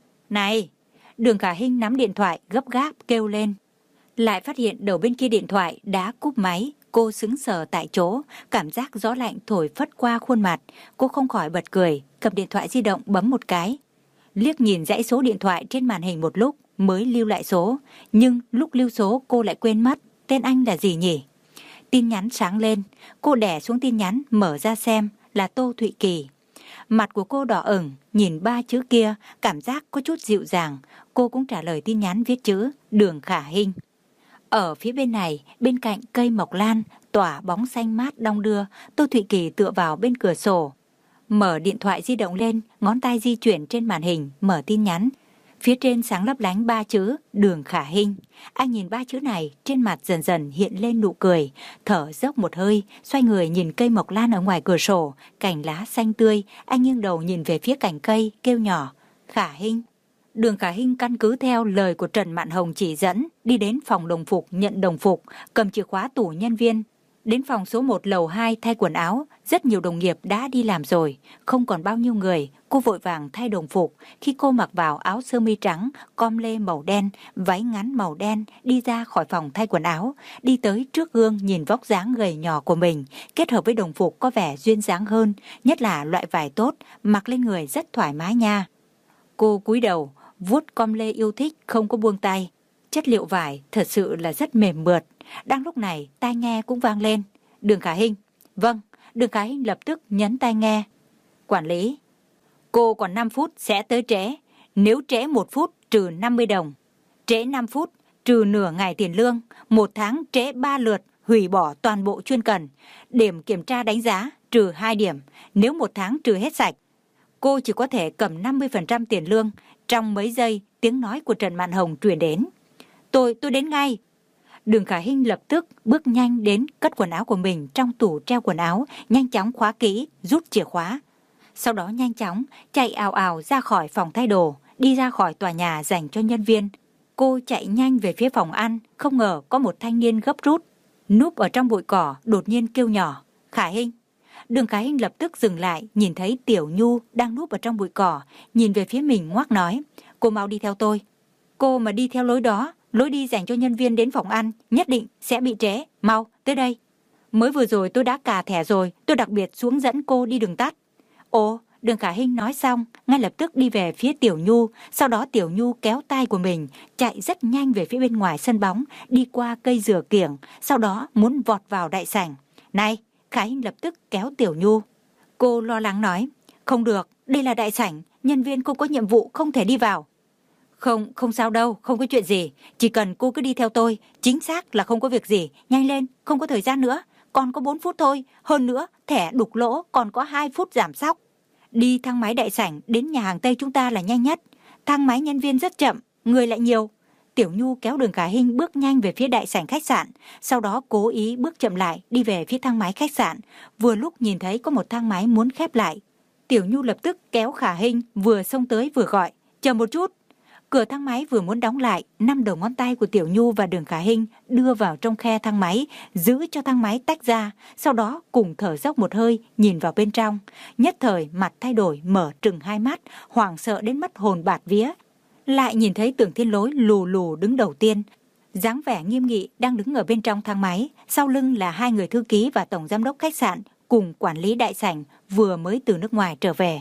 Này! Đường Khả Hinh nắm điện thoại gấp gáp kêu lên. Lại phát hiện đầu bên kia điện thoại đã cúp máy. Cô sững sờ tại chỗ, cảm giác gió lạnh thổi phất qua khuôn mặt. Cô không khỏi bật cười, cầm điện thoại di động bấm một cái. Liếc nhìn dãy số điện thoại trên màn hình một lúc mới lưu lại số. Nhưng lúc lưu số cô lại quên mất tên anh là gì nhỉ? Tin nhắn sáng lên, cô đè xuống tin nhắn mở ra xem là Tô Thụy Kỳ. Mặt của cô đỏ ửng, nhìn ba chữ kia, cảm giác có chút dịu dàng. Cô cũng trả lời tin nhắn viết chữ Đường Khả Hinh. Ở phía bên này, bên cạnh cây mộc lan, tỏa bóng xanh mát đong đưa, Tô Thụy Kỳ tựa vào bên cửa sổ. Mở điện thoại di động lên, ngón tay di chuyển trên màn hình, mở tin nhắn. Phía trên sáng lấp lánh ba chữ Đường Khả Hinh. Anh nhìn ba chữ này, trên mặt dần dần hiện lên nụ cười, thở dốc một hơi, xoay người nhìn cây mộc lan ở ngoài cửa sổ, cành lá xanh tươi. Anh nghiêng đầu nhìn về phía cành cây, kêu nhỏ: Khả Hinh. Đường Khả Hinh căn cứ theo lời của Trần Mạn Hồng chỉ dẫn, đi đến phòng đồng phục nhận đồng phục, cầm chìa khóa tủ nhân viên. Đến phòng số một lầu hai thay quần áo, rất nhiều đồng nghiệp đã đi làm rồi, không còn bao nhiêu người, cô vội vàng thay đồng phục. Khi cô mặc vào áo sơ mi trắng, com lê màu đen, váy ngắn màu đen, đi ra khỏi phòng thay quần áo, đi tới trước gương nhìn vóc dáng gầy nhỏ của mình, kết hợp với đồng phục có vẻ duyên dáng hơn, nhất là loại vải tốt, mặc lên người rất thoải mái nha. Cô cúi đầu, vuốt com lê yêu thích không có buông tay. Chất liệu vải thật sự là rất mềm mượt. Đang lúc này, tai nghe cũng vang lên. Đường Khả Hinh. Vâng, Đường Khả Hinh lập tức nhấn tai nghe. Quản lý. Cô còn năm phút sẽ tới trễ. Nếu trễ một phút trừ năm mươi đồng. Trễ năm phút trừ nửa ngày tiền lương. Một tháng trễ ba lượt, hủy bỏ toàn bộ chuyên cần. Điểm kiểm tra đánh giá trừ hai điểm. Nếu một tháng trừ hết sạch, cô chỉ có thể cầm năm mươi phần trăm tiền lương. Trong mấy giây, tiếng nói của Trần Mạn Hồng truyền đến. tôi, tôi đến ngay. Đường Khả Hinh lập tức bước nhanh đến cất quần áo của mình trong tủ treo quần áo, nhanh chóng khóa kỹ, rút chìa khóa. Sau đó nhanh chóng chạy ào ào ra khỏi phòng thay đồ, đi ra khỏi tòa nhà dành cho nhân viên. Cô chạy nhanh về phía phòng ăn, không ngờ có một thanh niên gấp rút, núp ở trong bụi cỏ, đột nhiên kêu nhỏ, Khả Hinh. Đường Khả Hinh lập tức dừng lại, nhìn thấy Tiểu Nhu đang núp ở trong bụi cỏ, nhìn về phía mình ngoác nói, cô mau đi theo tôi. Cô mà đi theo lối đó, lối đi dành cho nhân viên đến phòng ăn, nhất định sẽ bị trễ, mau, tới đây. Mới vừa rồi tôi đã cà thẻ rồi, tôi đặc biệt xuống dẫn cô đi đường tắt. Ồ, Đường Khả Hinh nói xong, ngay lập tức đi về phía Tiểu Nhu, sau đó Tiểu Nhu kéo tay của mình, chạy rất nhanh về phía bên ngoài sân bóng, đi qua cây dừa kiểng, sau đó muốn vọt vào đại sảnh. Này, Khả Hinh lập tức kéo Tiểu Nhu. Cô lo lắng nói, không được, đây là đại sảnh, nhân viên không có nhiệm vụ không thể đi vào. Không, không sao đâu, không có chuyện gì, chỉ cần cô cứ đi theo tôi, chính xác là không có việc gì, nhanh lên, không có thời gian nữa, còn có bốn phút thôi, hơn nữa, thẻ đục lỗ còn có hai phút giảm sóc. Đi thang máy đại sảnh đến nhà hàng Tây chúng ta là nhanh nhất, thang máy nhân viên rất chậm, người lại nhiều. Tiểu Nhu kéo Đường Khả Hinh bước nhanh về phía đại sảnh khách sạn, sau đó cố ý bước chậm lại đi về phía thang máy khách sạn, vừa lúc nhìn thấy có một thang máy muốn khép lại. Tiểu Nhu lập tức kéo Khả Hinh vừa xông tới vừa gọi, chờ một chút. Cửa thang máy vừa muốn đóng lại, năm đầu ngón tay của Tiểu Nhu và Đường Khả Hinh đưa vào trong khe thang máy, giữ cho thang máy tách ra, sau đó cùng thở dốc một hơi, nhìn vào bên trong. Nhất thời mặt thay đổi, mở trừng hai mắt, hoảng sợ đến mất hồn bạt vía. Lại nhìn thấy Tưởng Thiên Lỗi lù lù đứng đầu tiên, dáng vẻ nghiêm nghị đang đứng ở bên trong thang máy, sau lưng là hai người thư ký và tổng giám đốc khách sạn cùng quản lý đại sảnh vừa mới từ nước ngoài trở về.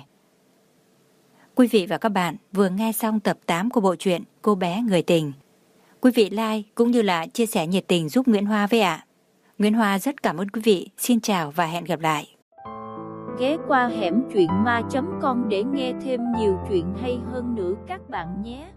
Quý vị và các bạn vừa nghe xong tập tám của bộ truyện Cô bé người tình. Quý vị like cũng như là chia sẻ nhiệt tình giúp Nguyễn Hoa với ạ. Nguyễn Hoa rất cảm ơn quý vị. Xin chào và hẹn gặp lại. Ghé qua hẻm truyện ma chấm com để nghe thêm nhiều chuyện hay hơn nữa các bạn nhé.